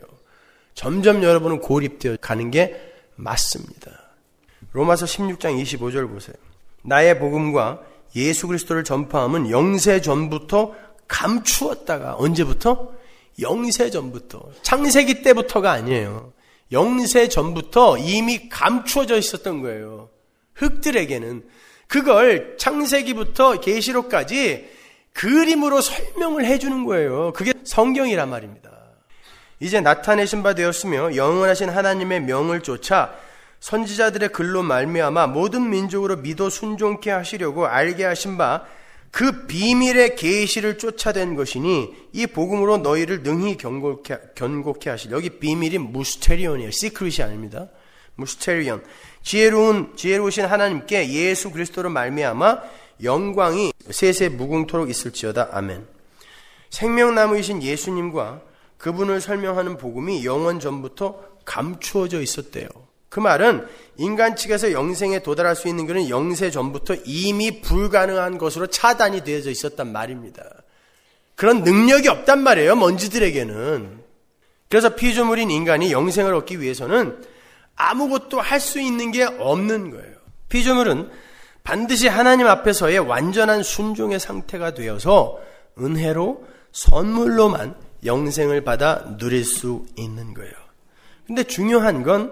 점점 여러분은 고립되어 가는 게 맞습니다. 로마서 십육 장 이십오 절 보세요. 나의 복음과 예수 그리스도를 전파함은 영세 전부터 감추었다가, 언제부터? 영세 전부터. 창세기 때부터가 아니에요. 영세 전부터 이미 감추어져 있었던 거예요. 흙들에게는. 그걸 창세기부터 계시록까지 그림으로 설명을 해주는 거예요. 그게 성경이란 말입니다. 이제 나타내신 바 되었으며 영원하신 하나님의 명을 쫓아 선지자들의 글로 말미암아 모든 민족으로 믿어 순종케 하시려고 알게 하신 바 그 비밀의 계시를 쫓아낸 것이니 이 복음으로 너희를 능히 견고케, 견고케 하실. 여기 비밀이 무스테리온이에요. 시크릿이 아닙니다. 무스테리온. 지혜로운, 지혜로우신 하나님께 예수 그리스도로 말미암아 영광이 세세 무궁토록 있을지어다. 아멘. 생명나무이신 예수님과 그분을 설명하는 복음이 영원 전부터 감추어져 있었대요. 그 말은 인간 측에서 영생에 도달할 수 있는 것은 영세 전부터 이미 불가능한 것으로 차단이 되어져 있었단 말입니다. 그런 능력이 없단 말이에요, 먼지들에게는. 그래서 피조물인 인간이 영생을 얻기 위해서는 아무것도 할 수 있는 게 없는 거예요. 피조물은 반드시 하나님 앞에서의 완전한 순종의 상태가 되어서 은혜로 선물로만 영생을 받아 누릴 수 있는 거예요. 근데 중요한 건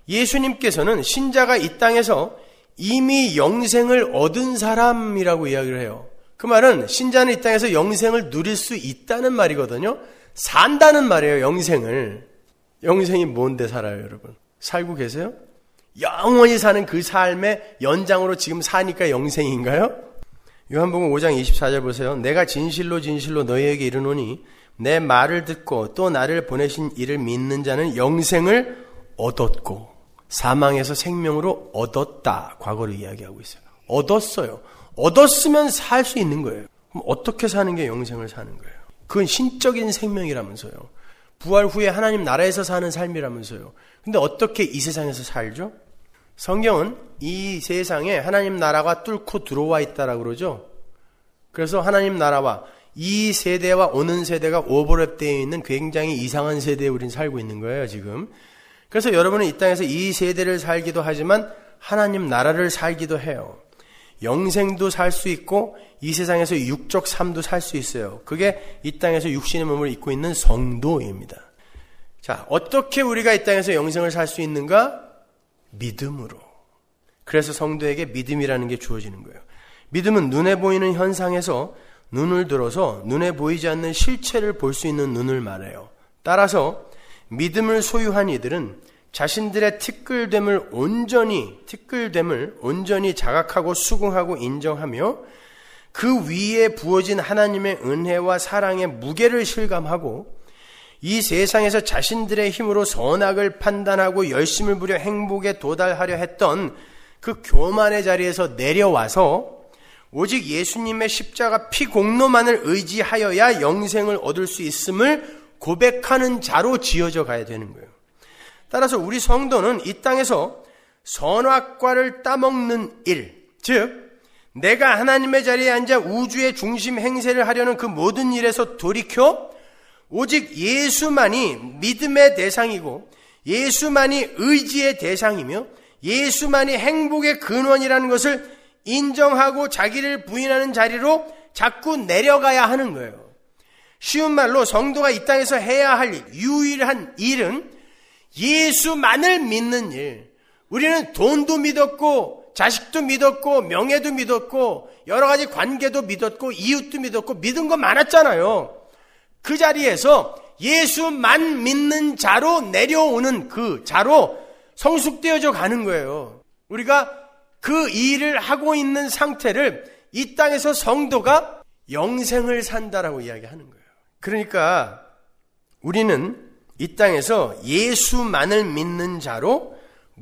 예수님께서는 신자가 이 땅에서 이미 영생을 얻은 사람이라고 이야기를 해요. 그 말은 신자는 이 땅에서 영생을 누릴 수 있다는 말이거든요. 산다는 말이에요, 영생을. 영생이 뭔데 살아요, 여러분? 살고 계세요? 영원히 사는 그 삶의 연장으로 지금 사니까 영생인가요? 요한복음 오 장 이십사 절 보세요. 내가 진실로 진실로 너희에게 이르노니 내 말을 듣고 또 나를 보내신 이를 믿는 자는 영생을 얻었고 사망에서 생명으로 얻었다. 과거를 이야기하고 있어요. 얻었어요. 얻었으면 살 수 있는 거예요. 그럼 어떻게 사는 게 영생을 사는 거예요? 그건 신적인 생명이라면서요. 부활 후에 하나님 나라에서 사는 삶이라면서요. 근데 어떻게 이 세상에서 살죠? 성경은 이 세상에 하나님 나라가 뚫고 들어와 있다라고 그러죠. 그래서 하나님 나라와 이 세대와 오는 세대가 오버랩되어 있는 굉장히 이상한 세대에 우린 살고 있는 거예요, 지금. 그래서 여러분은 이 땅에서 이 세대를 살기도 하지만 하나님 나라를 살기도 해요. 영생도 살 수 있고 이 세상에서 육적 삶도 살 수 있어요. 그게 이 땅에서 육신의 몸을 입고 있는 성도입니다. 자, 어떻게 우리가 이 땅에서 영생을 살 수 있는가? 믿음으로. 그래서 성도에게 믿음이라는 게 주어지는 거예요. 믿음은 눈에 보이는 현상에서 눈을 들어서 눈에 보이지 않는 실체를 볼 수 있는 눈을 말해요. 따라서 믿음을 소유한 이들은 자신들의 티끌됨을 온전히 티끌됨을 온전히 자각하고 수긍하고 인정하며 그 위에 부어진 하나님의 은혜와 사랑의 무게를 실감하고 이 세상에서 자신들의 힘으로 선악을 판단하고 열심을 부려 행복에 도달하려 했던 그 교만의 자리에서 내려와서 오직 예수님의 십자가 피 공로만을 의지하여야 영생을 얻을 수 있음을 고백하는 자로 지어져 가야 되는 거예요. 따라서 우리 성도는 이 땅에서 선악과를 따먹는 일, 즉 내가 하나님의 자리에 앉아 우주의 중심 행세를 하려는 그 모든 일에서 돌이켜 오직 예수만이 믿음의 대상이고 예수만이 의지의 대상이며 예수만이 행복의 근원이라는 것을 인정하고 자기를 부인하는 자리로 자꾸 내려가야 하는 거예요. 쉬운 말로 성도가 이 땅에서 해야 할 일, 유일한 일은 예수만을 믿는 일. 우리는 돈도 믿었고 자식도 믿었고 명예도 믿었고 여러 가지 관계도 믿었고 이웃도 믿었고 믿은 거 많았잖아요. 그 자리에서 예수만 믿는 자로 내려오는 그 자로 성숙되어져 가는 거예요. 우리가 그 일을 하고 있는 상태를 이 땅에서 성도가 영생을 산다라고 이야기하는 거예요. 그러니까 우리는 이 땅에서 예수만을 믿는 자로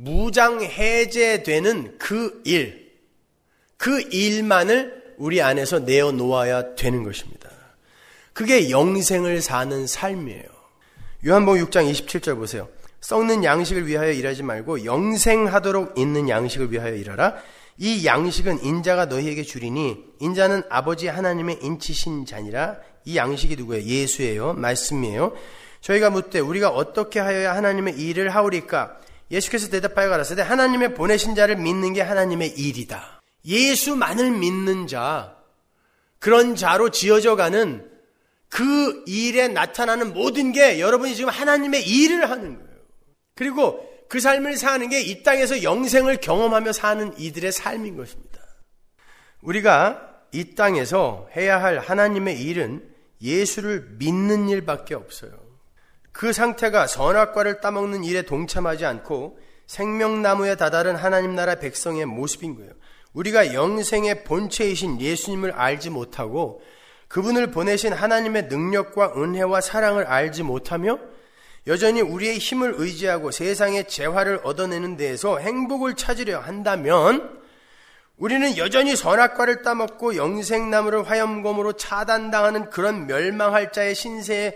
무장해제되는 그 일, 그 일만을 우리 안에서 내어놓아야 되는 것입니다. 그게 영생을 사는 삶이에요. 요한복음 육 장 이십칠 절 보세요. 썩는 양식을 위하여 일하지 말고 영생하도록 있는 양식을 위하여 일하라. 이 양식은 인자가 너희에게 주리니 인자는 아버지 하나님의 인치신 자니라. 이 양식이 누구예요? 예수예요. 말씀이에요. 저희가 묻되 우리가 어떻게 하여야 하나님의 일을 하오리까? 예수께서 대답하여 가라사대 하나님의 보내신 자를 믿는 게 하나님의 일이다. 예수만을 믿는 자, 그런 자로 지어져가는 그 일에 나타나는 모든 게 여러분이 지금 하나님의 일을 하는 거예요. 그리고 그 삶을 사는 게 이 땅에서 영생을 경험하며 사는 이들의 삶인 것입니다. 우리가 이 땅에서 해야 할 하나님의 일은 예수를 믿는 일밖에 없어요. 그 상태가 선악과를 따먹는 일에 동참하지 않고 생명나무에 다다른 하나님 나라 백성의 모습인 거예요. 우리가 영생의 본체이신 예수님을 알지 못하고 그분을 보내신 하나님의 능력과 은혜와 사랑을 알지 못하며 여전히 우리의 힘을 의지하고 세상의 재화를 얻어내는 데에서 행복을 찾으려 한다면 우리는 여전히 선악과를 따먹고 영생나무를 화염검으로 차단당하는 그런 멸망할 자의 신세에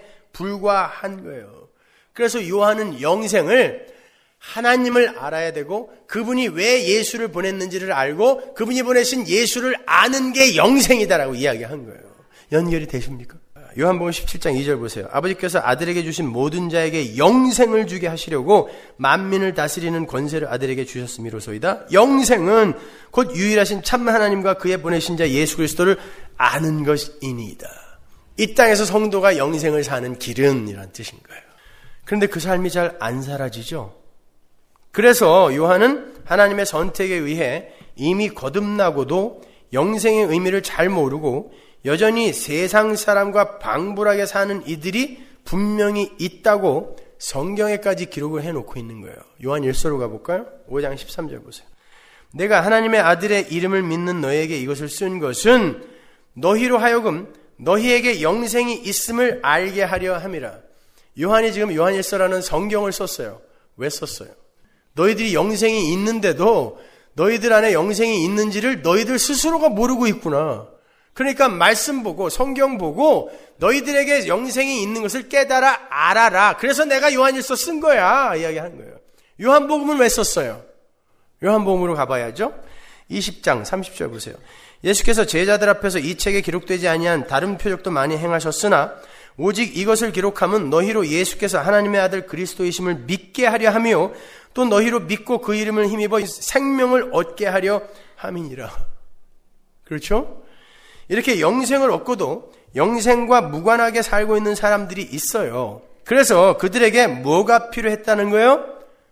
불과한 거예요. 그래서 요한은 영생을 하나님을 알아야 되고 그분이 왜 예수를 보냈는지를 알고 그분이 보내신 예수를 아는 게 영생이다라고 이야기한 거예요. 연결이 되십니까? 요한복음 십칠 장 이 절 보세요. 아버지께서 아들에게 주신 모든 자에게 영생을 주게 하시려고 만민을 다스리는 권세를 아들에게 주셨음이로소이다. 영생은 곧 유일하신 참 하나님과 그의 보내신 자 예수 그리스도를 아는 것이니이다. 이 땅에서 성도가 영생을 사는 길은 이란 뜻인 거예요. 그런데 그 삶이 잘 안 사라지죠. 그래서 요한은 하나님의 선택에 의해 이미 거듭나고도 영생의 의미를 잘 모르고 여전히 세상 사람과 방불하게 사는 이들이 분명히 있다고 성경에까지 기록을 해놓고 있는 거예요. 요한 일서로 가볼까요? 오 장 십삼 절 보세요. 내가 하나님의 아들의 이름을 믿는 너희에게 이것을 쓴 것은 너희로 하여금 너희에게 영생이 있음을 알게 하려 함이라. 요한이 지금 요한일서라는 성경을 썼어요. 왜 썼어요? 너희들이 영생이 있는데도 너희들 안에 영생이 있는지를 너희들 스스로가 모르고 있구나. 그러니까 말씀 보고 성경 보고 너희들에게 영생이 있는 것을 깨달아 알아라. 그래서 내가 요한일서 쓴 거야 이야기하는 거예요. 요한복음은 왜 썼어요? 요한복음으로 가봐야죠. 이십 장 삼십 절 보세요. 예수께서 제자들 앞에서 이 책에 기록되지 아니한 다른 표적도 많이 행하셨으나 오직 이것을 기록함은 너희로 예수께서 하나님의 아들 그리스도이심을 믿게 하려 하며 또 너희로 믿고 그 이름을 힘입어 생명을 얻게 하려 함이니라. 그렇죠? 이렇게 영생을 얻고도 영생과 무관하게 살고 있는 사람들이 있어요. 그래서 그들에게 뭐가 필요했다는 거예요?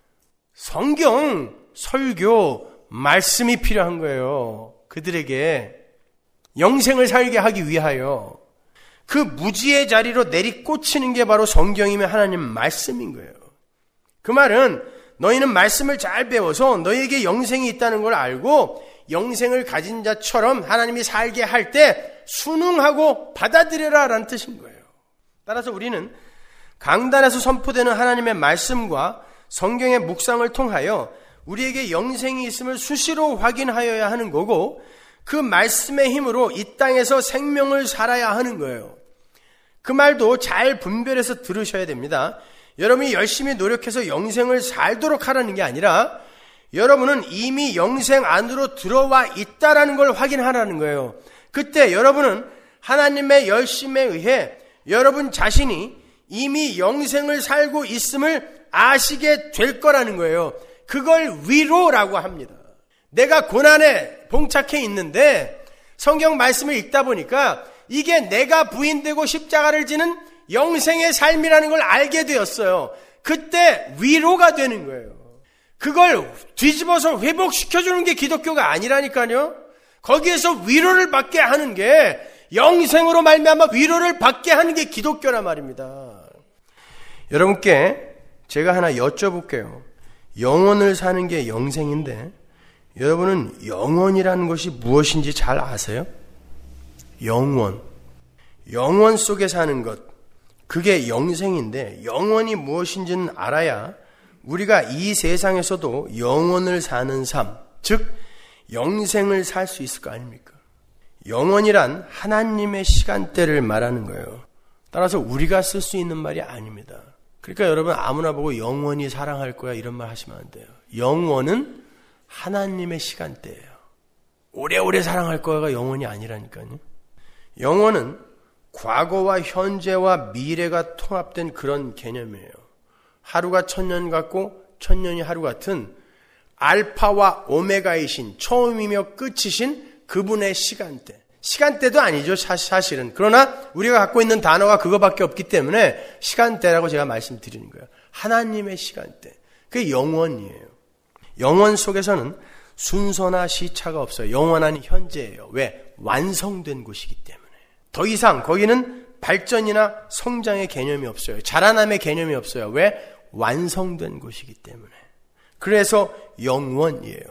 성경, 설교, 말씀이 필요한 거예요. 그들에게 영생을 살게 하기 위하여 그 무지의 자리로 내리꽂히는 게 바로 성경이며 하나님 말씀인 거예요. 그 말은 너희는 말씀을 잘 배워서 너희에게 영생이 있다는 걸 알고 영생을 가진 자처럼 하나님이 살게 할 때 순응하고 받아들여라 라는 뜻인 거예요. 따라서 우리는 강단에서 선포되는 하나님의 말씀과 성경의 묵상을 통하여 우리에게 영생이 있음을 수시로 확인하여야 하는 거고 그 말씀의 힘으로 이 땅에서 생명을 살아야 하는 거예요. 그 말도 잘 분별해서 들으셔야 됩니다. 여러분이 열심히 노력해서 영생을 살도록 하라는 게 아니라 여러분은 이미 영생 안으로 들어와 있다라는 걸 확인하라는 거예요. 그때 여러분은 하나님의 열심에 의해 여러분 자신이 이미 영생을 살고 있음을 아시게 될 거라는 거예요. 그걸 위로라고 합니다. 내가 고난에 봉착해 있는데 성경 말씀을 읽다 보니까 이게 내가 부인되고 십자가를 지는 영생의 삶이라는 걸 알게 되었어요. 그때 위로가 되는 거예요. 그걸 뒤집어서 회복시켜주는 게 기독교가 아니라니까요. 거기에서 위로를 받게 하는 게 영생으로 말미암아 위로를 받게 하는 게 기독교란 말입니다. 여러분께 제가 하나 여쭤볼게요. 영원을 사는 게 영생인데 여러분은 영원이라는 것이 무엇인지 잘 아세요? 영원. 영원 속에 사는 것. 그게 영생인데 영원이 무엇인지는 알아야 우리가 이 세상에서도 영원을 사는 삶, 즉 영생을 살 수 있을 거 아닙니까? 영원이란 하나님의 시간대를 말하는 거예요. 따라서 우리가 쓸 수 있는 말이 아닙니다. 그러니까 여러분 아무나 보고 영원히 사랑할 거야 이런 말 하시면 안 돼요. 영원은 하나님의 시간대예요. 오래오래 사랑할 거야가 영원이 아니라니까요. 영원은 과거와 현재와 미래가 통합된 그런 개념이에요. 하루가 천년 같고 천년이 하루 같은 알파와 오메가이신 처음이며 끝이신 그분의 시간대. 시간대도 아니죠 사실은. 그러나 우리가 갖고 있는 단어가 그거밖에 없기 때문에 시간대라고 제가 말씀드리는 거예요. 하나님의 시간대. 그게 영원이에요. 영원 속에서는 순서나 시차가 없어요. 영원한 현재예요. 왜? 완성된 곳이기 때문에. 더 이상 거기는 발전이나 성장의 개념이 없어요. 자라남의 개념이 없어요. 왜? 완성된 곳이기 때문에. 그래서 영원이에요.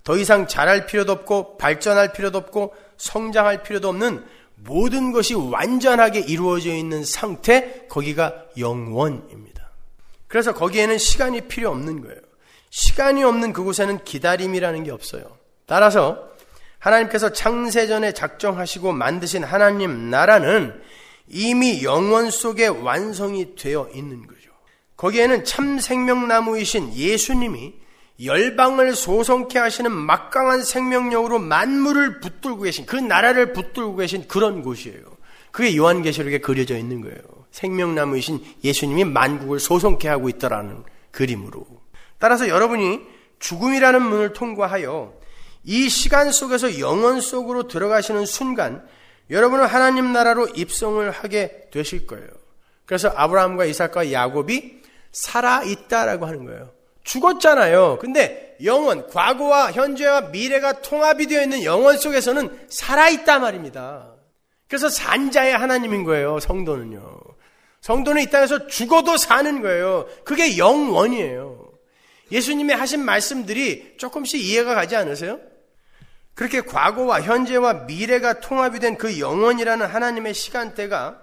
더 이상 자랄 필요도 없고 발전할 필요도 없고 성장할 필요도 없는 모든 것이 완전하게 이루어져 있는 상태, 거기가 영원입니다. 그래서 거기에는 시간이 필요 없는 거예요. 시간이 없는 그곳에는 기다림이라는 게 없어요. 따라서 하나님께서 창세전에 작정하시고 만드신 하나님 나라는 이미 영원 속에 완성이 되어 있는 거죠. 거기에는 참 생명나무이신 예수님이 열방을 소성케 하시는 막강한 생명력으로 만물을 붙들고 계신, 그 나라를 붙들고 계신 그런 곳이에요. 그게 요한계시록에 그려져 있는 거예요. 생명나무이신 예수님이 만국을 소성케 하고 있다라는 그림으로. 따라서 여러분이 죽음이라는 문을 통과하여 이 시간 속에서 영원 속으로 들어가시는 순간 여러분은 하나님 나라로 입성을 하게 되실 거예요. 그래서 아브라함과 이삭과 야곱이 살아있다라고 하는 거예요. 죽었잖아요. 근데 영원, 과거와 현재와 미래가 통합이 되어 있는 영원 속에서는 살아있다 말입니다. 그래서 산자의 하나님인 거예요. 성도는요. 성도는 이 땅에서 죽어도 사는 거예요. 그게 영원이에요. 예수님이 하신 말씀들이 조금씩 이해가 가지 않으세요? 그렇게 과거와 현재와 미래가 통합이 된 그 영원이라는 하나님의 시간대가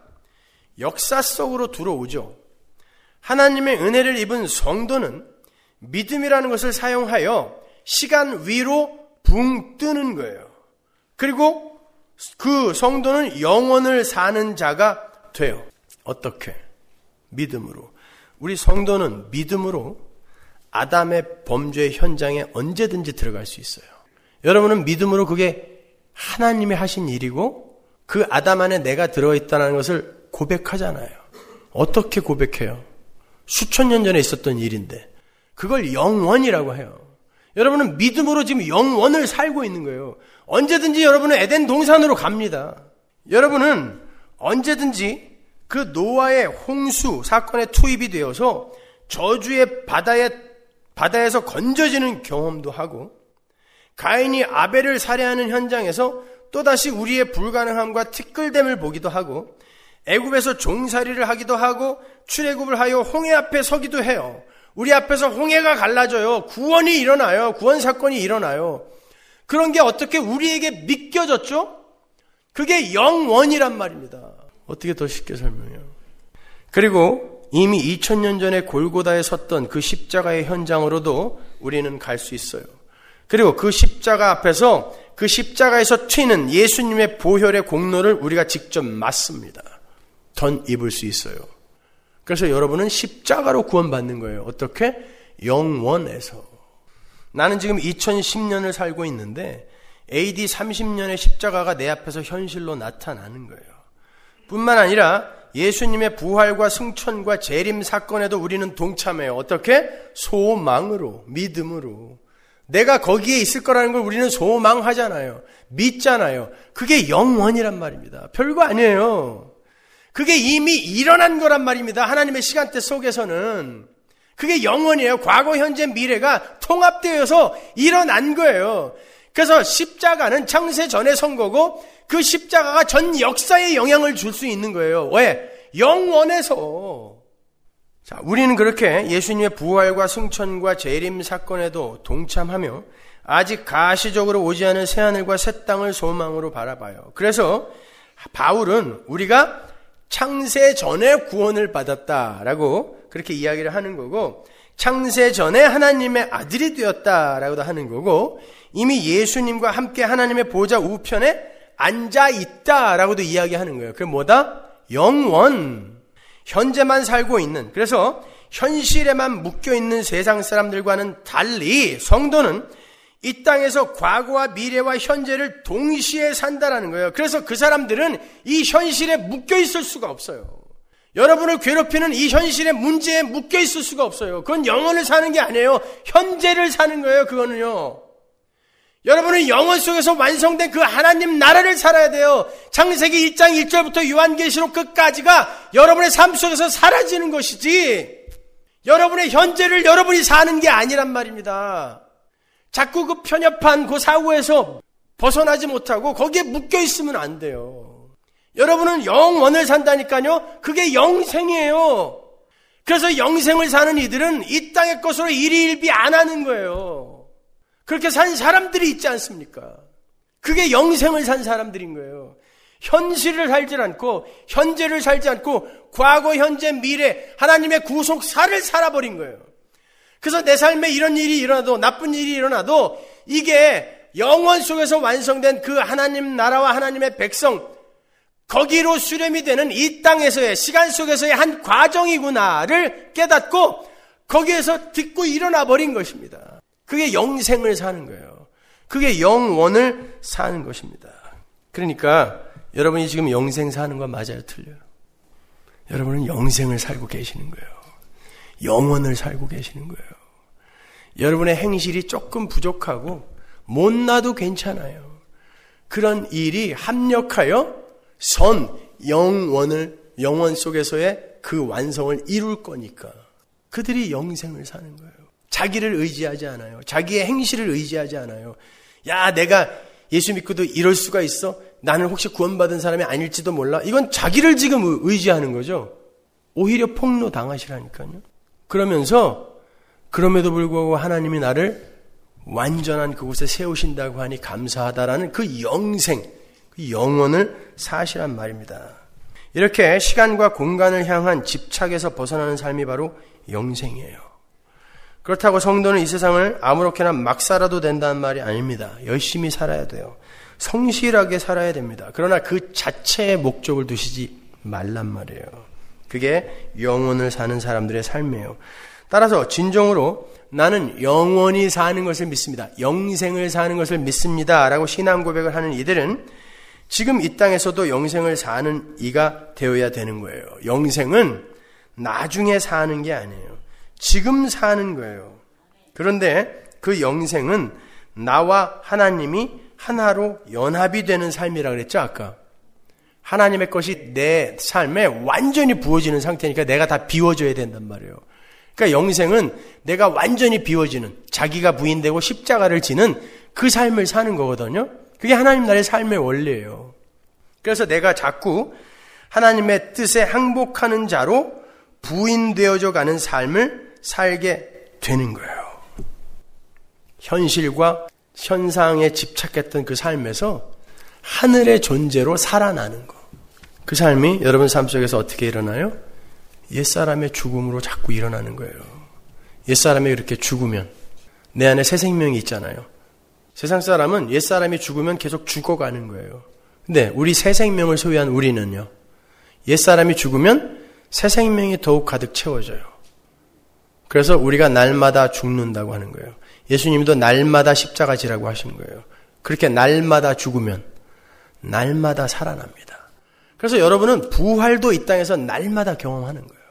역사 속으로 들어오죠. 하나님의 은혜를 입은 성도는 믿음이라는 것을 사용하여 시간 위로 붕 뜨는 거예요. 그리고 그 성도는 영원을 사는 자가 돼요. 어떻게? 믿음으로. 우리 성도는 믿음으로 아담의 범죄 현장에 언제든지 들어갈 수 있어요. 여러분은 믿음으로 그게 하나님이 하신 일이고 그 아담 안에 내가 들어있다는 것을 고백하잖아요. 어떻게 고백해요? 수천 년 전에 있었던 일인데 그걸 영원이라고 해요. 여러분은 믿음으로 지금 영원을 살고 있는 거예요. 언제든지 여러분은 에덴 동산으로 갑니다. 여러분은 언제든지 그 노아의 홍수 사건에 투입이 되어서 저주의 바다에, 바다에서 건져지는 경험도 하고 가인이 아벨을 살해하는 현장에서 또다시 우리의 불가능함과 티끌됨을 보기도 하고 애굽에서 종살이를 하기도 하고 출애굽을 하여 홍해 앞에 서기도 해요. 우리 앞에서 홍해가 갈라져요. 구원이 일어나요. 구원 사건이 일어나요. 그런 게 어떻게 우리에게 믿겨졌죠? 그게 영원이란 말입니다. 어떻게 더 쉽게 설명해요? 그리고 이미 이천 년 전에 골고다에 섰던 그 십자가의 현장으로도 우리는 갈 수 있어요. 그리고 그 십자가 앞에서 그 십자가에서 튀는 예수님의 보혈의 공로를 우리가 직접 맞습니다. 던 입을 수 있어요. 그래서 여러분은 십자가로 구원받는 거예요. 어떻게? 영원에서. 나는 지금 이천십 년을 살고 있는데 에이디 삼십 년의 십자가가 내 앞에서 현실로 나타나는 거예요. 뿐만 아니라 예수님의 부활과 승천과 재림 사건에도 우리는 동참해요. 어떻게? 소망으로, 믿음으로. 내가 거기에 있을 거라는 걸 우리는 소망하잖아요. 믿잖아요. 그게 영원이란 말입니다. 별거 아니에요. 그게 이미 일어난 거란 말입니다. 하나님의 시간대 속에서는. 그게 영원이에요. 과거, 현재, 미래가 통합되어서 일어난 거예요. 그래서 십자가는 창세 전의 선거고 그 십자가가 전 역사에 영향을 줄 수 있는 거예요. 왜? 영원에서. 자, 우리는 그렇게 예수님의 부활과 승천과 재림 사건에도 동참하며 아직 가시적으로 오지 않은 새하늘과 새 땅을 소망으로 바라봐요. 그래서 바울은 우리가 창세 전에 구원을 받았다라고 그렇게 이야기를 하는 거고 창세 전에 하나님의 아들이 되었다라고도 하는 거고 이미 예수님과 함께 하나님의 보좌 우편에 앉아 있다라고도 이야기하는 거예요. 그게 뭐다? 영원. 현재만 살고 있는, 그래서 현실에만 묶여있는 세상 사람들과는 달리 성도는 이 땅에서 과거와 미래와 현재를 동시에 산다라는 거예요. 그래서 그 사람들은 이 현실에 묶여있을 수가 없어요. 여러분을 괴롭히는 이 현실의 문제에 묶여있을 수가 없어요. 그건 영혼을 사는 게 아니에요. 현재를 사는 거예요. 그거는요. 여러분은 영혼 속에서 완성된 그 하나님 나라를 살아야 돼요. 창세기 일 장 일 절부터 요한계시록 끝까지가 여러분의 삶 속에서 사라지는 것이지 여러분의 현재를 여러분이 사는 게 아니란 말입니다. 자꾸 그 편협한 그 사고에서 벗어나지 못하고 거기에 묶여있으면 안 돼요. 여러분은 영원을 산다니까요. 그게 영생이에요. 그래서 영생을 사는 이들은 이 땅의 것으로 일희일비 안 하는 거예요. 그렇게 산 사람들이 있지 않습니까? 그게 영생을 산 사람들인 거예요. 현실을 살지 않고 현재를 살지 않고 과거, 현재, 미래 하나님의 구속사를 살아버린 거예요. 그래서 내 삶에 이런 일이 일어나도 나쁜 일이 일어나도 이게 영원 속에서 완성된 그 하나님 나라와 하나님의 백성 거기로 수렴이 되는 이 땅에서의 시간 속에서의 한 과정이구나를 깨닫고 거기에서 딛고 일어나 버린 것입니다. 그게 영생을 사는 거예요. 그게 영원을 사는 것입니다. 그러니까 여러분이 지금 영생 사는 건 맞아요, 틀려요? 여러분은 영생을 살고 계시는 거예요. 영원을 살고 계시는 거예요. 여러분의 행실이 조금 부족하고 못나도 괜찮아요. 그런 일이 합력하여 선, 영원을, 영원 속에서의 그 완성을 이룰 거니까 그들이 영생을 사는 거예요. 자기를 의지하지 않아요. 자기의 행실을 의지하지 않아요. 야, 내가 예수 믿고도 이럴 수가 있어? 나는 혹시 구원받은 사람이 아닐지도 몰라? 이건 자기를 지금 의지하는 거죠. 오히려 폭로 당하시라니까요. 그러면서 그럼에도 불구하고 하나님이 나를 완전한 그곳에 세우신다고 하니 감사하다라는 그 영생, 그 영혼을 사시란 말입니다. 이렇게 시간과 공간을 향한 집착에서 벗어나는 삶이 바로 영생이에요. 그렇다고 성도는 이 세상을 아무렇게나 막 살아도 된다는 말이 아닙니다. 열심히 살아야 돼요. 성실하게 살아야 됩니다. 그러나 그 자체의 목적을 두시지 말란 말이에요. 그게 영혼을 사는 사람들의 삶이에요. 따라서 진정으로 나는 영원히 사는 것을 믿습니다. 영생을 사는 것을 믿습니다. 라고 신앙 고백을 하는 이들은 지금 이 땅에서도 영생을 사는 이가 되어야 되는 거예요. 영생은 나중에 사는 게 아니에요. 지금 사는 거예요. 그런데 그 영생은 나와 하나님이 하나로 연합이 되는 삶이라 그랬죠, 아까. 하나님의 것이 내 삶에 완전히 부어지는 상태니까 내가 다 비워줘야 된단 말이에요. 그러니까 영생은 내가 완전히 비워지는, 자기가 부인되고 십자가를 지는 그 삶을 사는 거거든요. 그게 하나님 나라의 삶의 원리예요. 그래서 내가 자꾸 하나님의 뜻에 항복하는 자로 부인되어져 가는 삶을 살게 되는 거예요. 현실과 현상에 집착했던 그 삶에서 하늘의 존재로 살아나는 거. 그 삶이 여러분 삶 속에서 어떻게 일어나요? 옛사람의 죽음으로 자꾸 일어나는 거예요. 옛사람이 이렇게 죽으면 내 안에 새 생명이 있잖아요. 세상 사람은 옛사람이 죽으면 계속 죽어가는 거예요. 근데 우리 새 생명을 소유한 우리는요. 옛사람이 죽으면 새 생명이 더욱 가득 채워져요. 그래서 우리가 날마다 죽는다고 하는 거예요. 예수님도 날마다 십자가 지라고 하신 거예요. 그렇게 날마다 죽으면 날마다 살아납니다. 그래서 여러분은 부활도 이 땅에서 날마다 경험하는 거예요.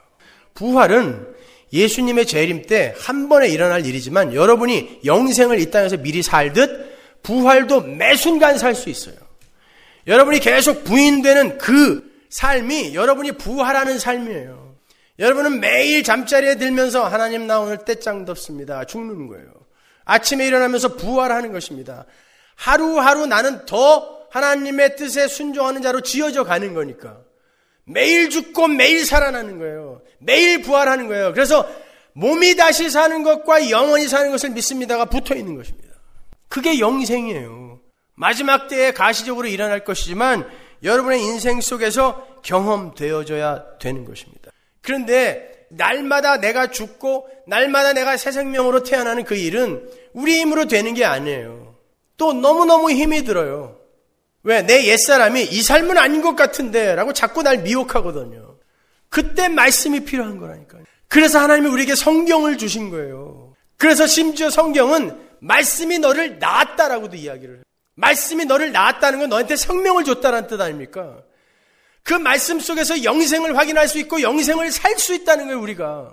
부활은 예수님의 재림 때 한 번에 일어날 일이지만 여러분이 영생을 이 땅에서 미리 살듯 부활도 매 순간 살 수 있어요. 여러분이 계속 부인되는 그 삶이 여러분이 부활하는 삶이에요. 여러분은 매일 잠자리에 들면서 하나님 나 오늘 때짱 덥습니다. 죽는 거예요. 아침에 일어나면서 부활하는 것입니다. 하루하루 나는 더 하나님의 뜻에 순종하는 자로 지어져 가는 거니까. 매일 죽고 매일 살아나는 거예요. 매일 부활하는 거예요. 그래서 몸이 다시 사는 것과 영원히 사는 것을 믿습니다가 붙어 있는 것입니다. 그게 영생이에요. 마지막 때에 가시적으로 일어날 것이지만 여러분의 인생 속에서 경험되어져야 되는 것입니다. 그런데 날마다 내가 죽고 날마다 내가 새 생명으로 태어나는 그 일은 우리 힘으로 되는 게 아니에요. 또 너무너무 힘이 들어요. 왜? 내 옛사람이 이 삶은 아닌 것 같은데 라고 자꾸 날 미혹하거든요. 그때 말씀이 필요한 거라니까요. 그래서 하나님이 우리에게 성경을 주신 거예요. 그래서 심지어 성경은 말씀이 너를 낳았다라고도 이야기를 해요. 말씀이 너를 낳았다는 건 너한테 생명을 줬다는 뜻 아닙니까? 그 말씀 속에서 영생을 확인할 수 있고 영생을 살 수 있다는 거예요, 우리가.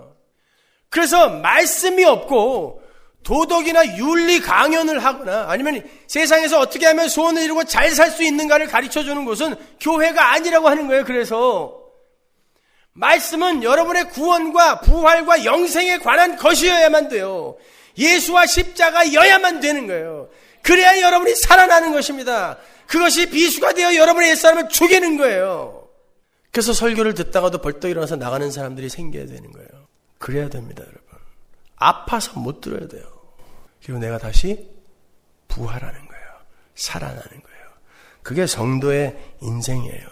그래서 말씀이 없고 도덕이나 윤리 강연을 하거나 아니면 세상에서 어떻게 하면 소원을 이루고 잘 살 수 있는가를 가르쳐주는 곳은 교회가 아니라고 하는 거예요. 그래서 말씀은 여러분의 구원과 부활과 영생에 관한 것이어야만 돼요. 예수와 십자가여야만 되는 거예요. 그래야 여러분이 살아나는 것입니다. 그것이 비수가 되어 여러분의 옛사람을 죽이는 거예요. 그래서 설교를 듣다가도 벌떡 일어나서 나가는 사람들이 생겨야 되는 거예요. 그래야 됩니다, 여러분. 아파서 못 들어야 돼요. 그리고 내가 다시 부활하는 거예요. 살아나는 거예요. 그게 성도의 인생이에요.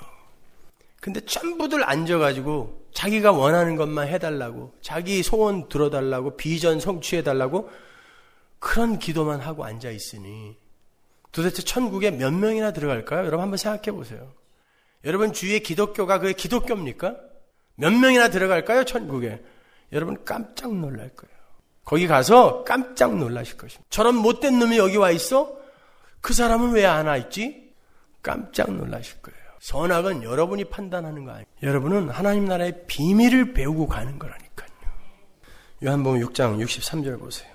근데 전부들 앉아가지고 자기가 원하는 것만 해달라고, 자기 소원 들어달라고, 비전 성취해달라고 그런 기도만 하고 앉아있으니 도대체 천국에 몇 명이나 들어갈까요? 여러분 한번 생각해 보세요. 여러분 주위에 기독교가 그게 기독교입니까? 몇 명이나 들어갈까요? 천국에. 여러분 깜짝 놀랄 거예요. 거기 가서 깜짝 놀라실 것입니다. 저런 못된 놈이 여기 와 있어? 그 사람은 왜 안 와 있지? 깜짝 놀라실 거예요. 선악은 여러분이 판단하는 거 아니에요. 여러분은 하나님 나라의 비밀을 배우고 가는 거라니까요. 요한복음 육 장 육십삼 절 보세요.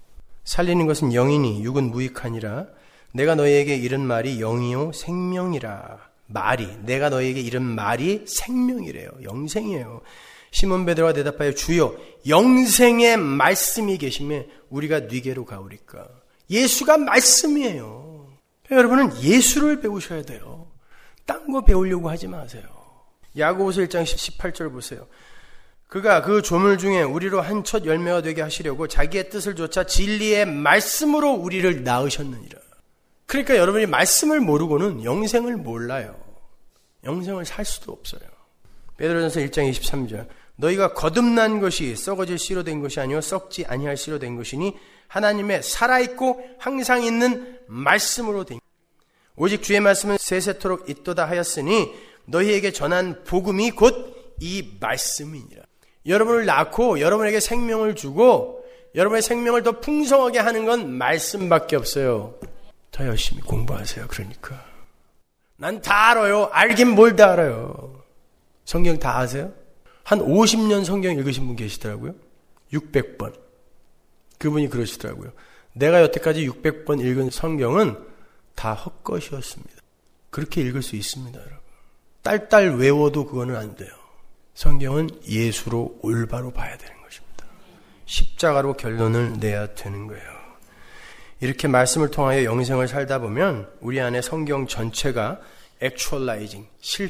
살리는 것은 영이니 육은 무익하니라. 내가 너희에게 이른 말이 영이요 생명이라. 말이, 내가 너희에게 이른 말이 생명이래요. 영생이에요. 시몬 베드로가 대답하여 주여 영생의 말씀이 계시매 우리가 네게로 가오리까. 예수가 말씀이에요. 여러분은 예수를 배우셔야 돼요. 딴 거 배우려고 하지 마세요. 야고보서 일 장 십팔 절 보세요. 그가 그 조물 중에 우리로 한 첫 열매가 되게 하시려고 자기의 뜻을 좇아 진리의 말씀으로 우리를 낳으셨느니라. 그러니까 여러분이 말씀을 모르고는 영생을 몰라요. 영생을 살 수도 없어요. 베드로전서 일 장 이십삼 절 너희가 거듭난 것이 썩어질 씨로 된 것이 아니요 썩지 아니할 씨로 된 것이니 하나님의 살아있고 항상 있는 말씀으로 된 오직 주의 말씀은 세세토록 있도다 하였으니 너희에게 전한 복음이 곧 이 말씀이니라. 여러분을 낳고 여러분에게 생명을 주고 여러분의 생명을 더 풍성하게 하는 건 말씀밖에 없어요. 더 열심히 공부하세요. 그러니까 난 다 알아요. 알긴 뭘 다 알아요. 성경 다 아세요? 한 오십 년 성경 읽으신 분 계시더라고요. 육백 번. 그분이 그러시더라고요. 내가 여태까지 육백 번 읽은 성경은 다 헛것이었습니다. 그렇게 읽을 수 있습니다, 여러분. 딸딸 외워도 그거는 안 돼요. 성경은 예수로 올바로 봐야 되는 것입니다. 십자가로 결론을 내야 되는 거예요. 이렇게 말씀을 통하여 영생을 살다 보면 우리 안에 성경 전체가 actualizing,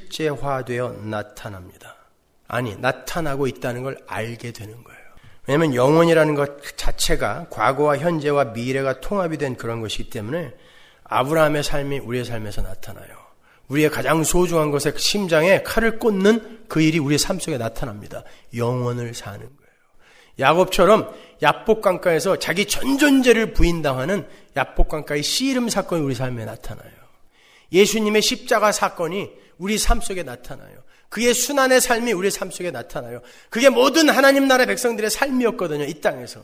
실제화되어 나타납니다. 아니, 나타나고 있다는 걸 알게 되는 거예요. 왜냐하면 영혼이라는 것 자체가 과거와 현재와 미래가 통합이 된 그런 것이기 때문에 아브라함의 삶이 우리의 삶에서 나타나요. 우리의 가장 소중한 것에 심장에 칼을 꽂는 그 일이 우리의 삶 속에 나타납니다. 영혼을 사는 거예요. 야곱처럼 야복강가에서 자기 전 존재를 부인당하는 야복강가의 씨름 사건이 우리 삶에 나타나요. 예수님의 십자가 사건이 우리 삶 속에 나타나요. 그의 순환의 삶이 우리 삶 속에 나타나요. 그게 모든 하나님 나라 백성들의 삶이었거든요. 이 땅에서.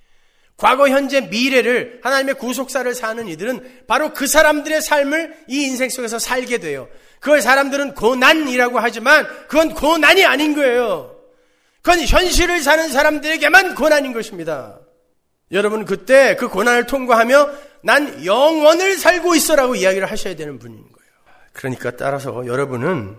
과거, 현재, 미래를 하나님의 구속사를 사는 이들은 바로 그 사람들의 삶을 이 인생 속에서 살게 돼요. 그걸 사람들은 고난이라고 하지만 그건 고난이 아닌 거예요. 그건 현실을 사는 사람들에게만 고난인 것입니다. 여러분 그때 그 고난을 통과하며 난 영원을 살고 있어라고 이야기를 하셔야 되는 분인 거예요. 그러니까 따라서 여러분은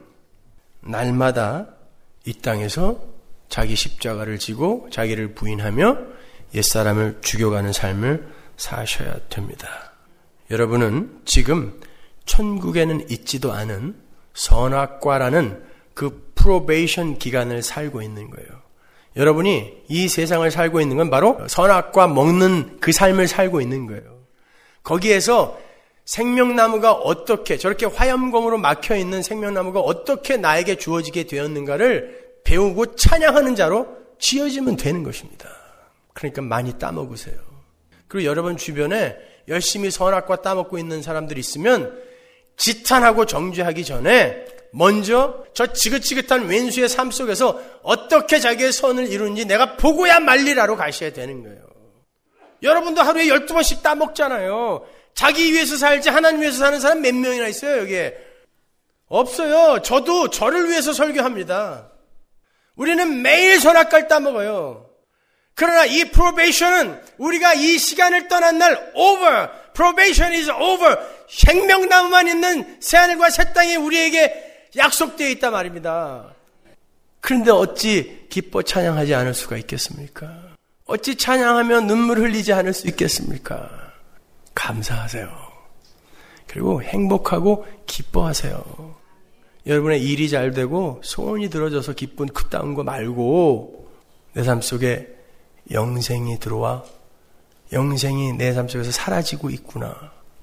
날마다 이 땅에서 자기 십자가를 지고 자기를 부인하며 옛사람을 죽여가는 삶을 사셔야 됩니다. 여러분은 지금 천국에는 있지도 않은 선악과라는 그 프로베이션 기간을 살고 있는 거예요. 여러분이 이 세상을 살고 있는 건 바로 선악과 먹는 그 삶을 살고 있는 거예요. 거기에서 생명나무가 어떻게 저렇게 화염검으로 막혀있는 생명나무가 어떻게 나에게 주어지게 되었는가를 배우고 찬양하는 자로 지어지면 되는 것입니다. 그러니까 많이 따먹으세요. 그리고 여러분 주변에 열심히 선악과 따먹고 있는 사람들이 있으면 지탄하고 정죄하기 전에 먼저 저 지긋지긋한 왼수의 삶 속에서 어떻게 자기의 선을 이루는지 내가 보고야 말리라로 가셔야 되는 거예요. 여러분도 하루에 열두 번씩 따먹잖아요. 자기 위해서 살지 하나님 위해서 사는 사람 몇 명이나 있어요 여기에? 없어요. 저도 저를 위해서 설교합니다. 우리는 매일 선악과를 따먹어요. 그러나 이 프로베이션은 우리가 이 시간을 떠난 날 over, probation is over, 생명나무만 있는 새하늘과 새 땅이 우리에게 약속되어 있단 말입니다. 그런데 어찌 기뻐 찬양하지 않을 수가 있겠습니까? 어찌 찬양하며 눈물 흘리지 않을 수 있겠습니까? 감사하세요. 그리고 행복하고 기뻐하세요. 여러분의 일이 잘 되고 소원이 들어져서 기쁜 그따운 거 말고 내 삶 속에 영생이 들어와 영생이 내 삶 속에서 사라지고 있구나.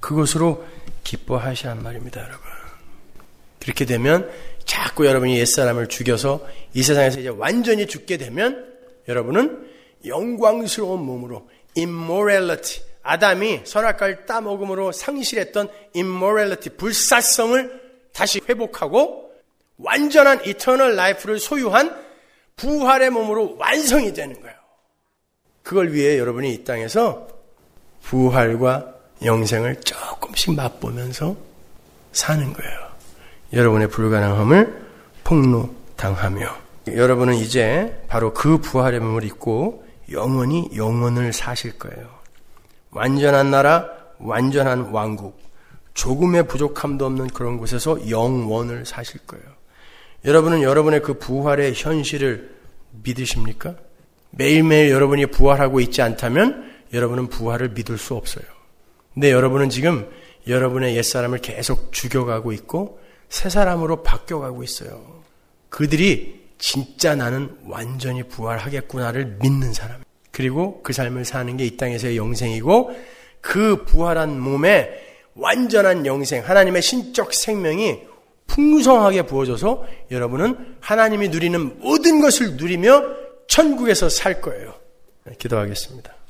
그것으로 기뻐하시란 말입니다, 여러분. 그렇게 되면 자꾸 여러분이 옛사람을 죽여서 이 세상에서 이제 완전히 죽게 되면 여러분은 영광스러운 몸으로 immorality, 아담이 선악과를 따먹음으로 상실했던 immorality, 불사성을 다시 회복하고 완전한 eternal life를 소유한 부활의 몸으로 완성이 되는 거예요. 그걸 위해 여러분이 이 땅에서 부활과 영생을 조금씩 맛보면서 사는 거예요. 여러분의 불가능함을 폭로당하며 여러분은 이제 바로 그 부활의 몸을 입고 영원히 영원을 사실 거예요. 완전한 나라, 완전한 왕국, 조금의 부족함도 없는 그런 곳에서 영원을 사실 거예요. 여러분은 여러분의 그 부활의 현실을 믿으십니까? 매일매일 여러분이 부활하고 있지 않다면 여러분은 부활을 믿을 수 없어요. 근데 여러분은 지금 여러분의 옛사람을 계속 죽여가고 있고 새 사람으로 바뀌어가고 있어요. 그들이 진짜 나는 완전히 부활하겠구나를 믿는 사람. 그리고 그 삶을 사는 게 이 땅에서의 영생이고 그 부활한 몸에 완전한 영생, 하나님의 신적 생명이 풍성하게 부어져서 여러분은 하나님이 누리는 모든 것을 누리며 천국에서 살 거예요. 기도하겠습니다.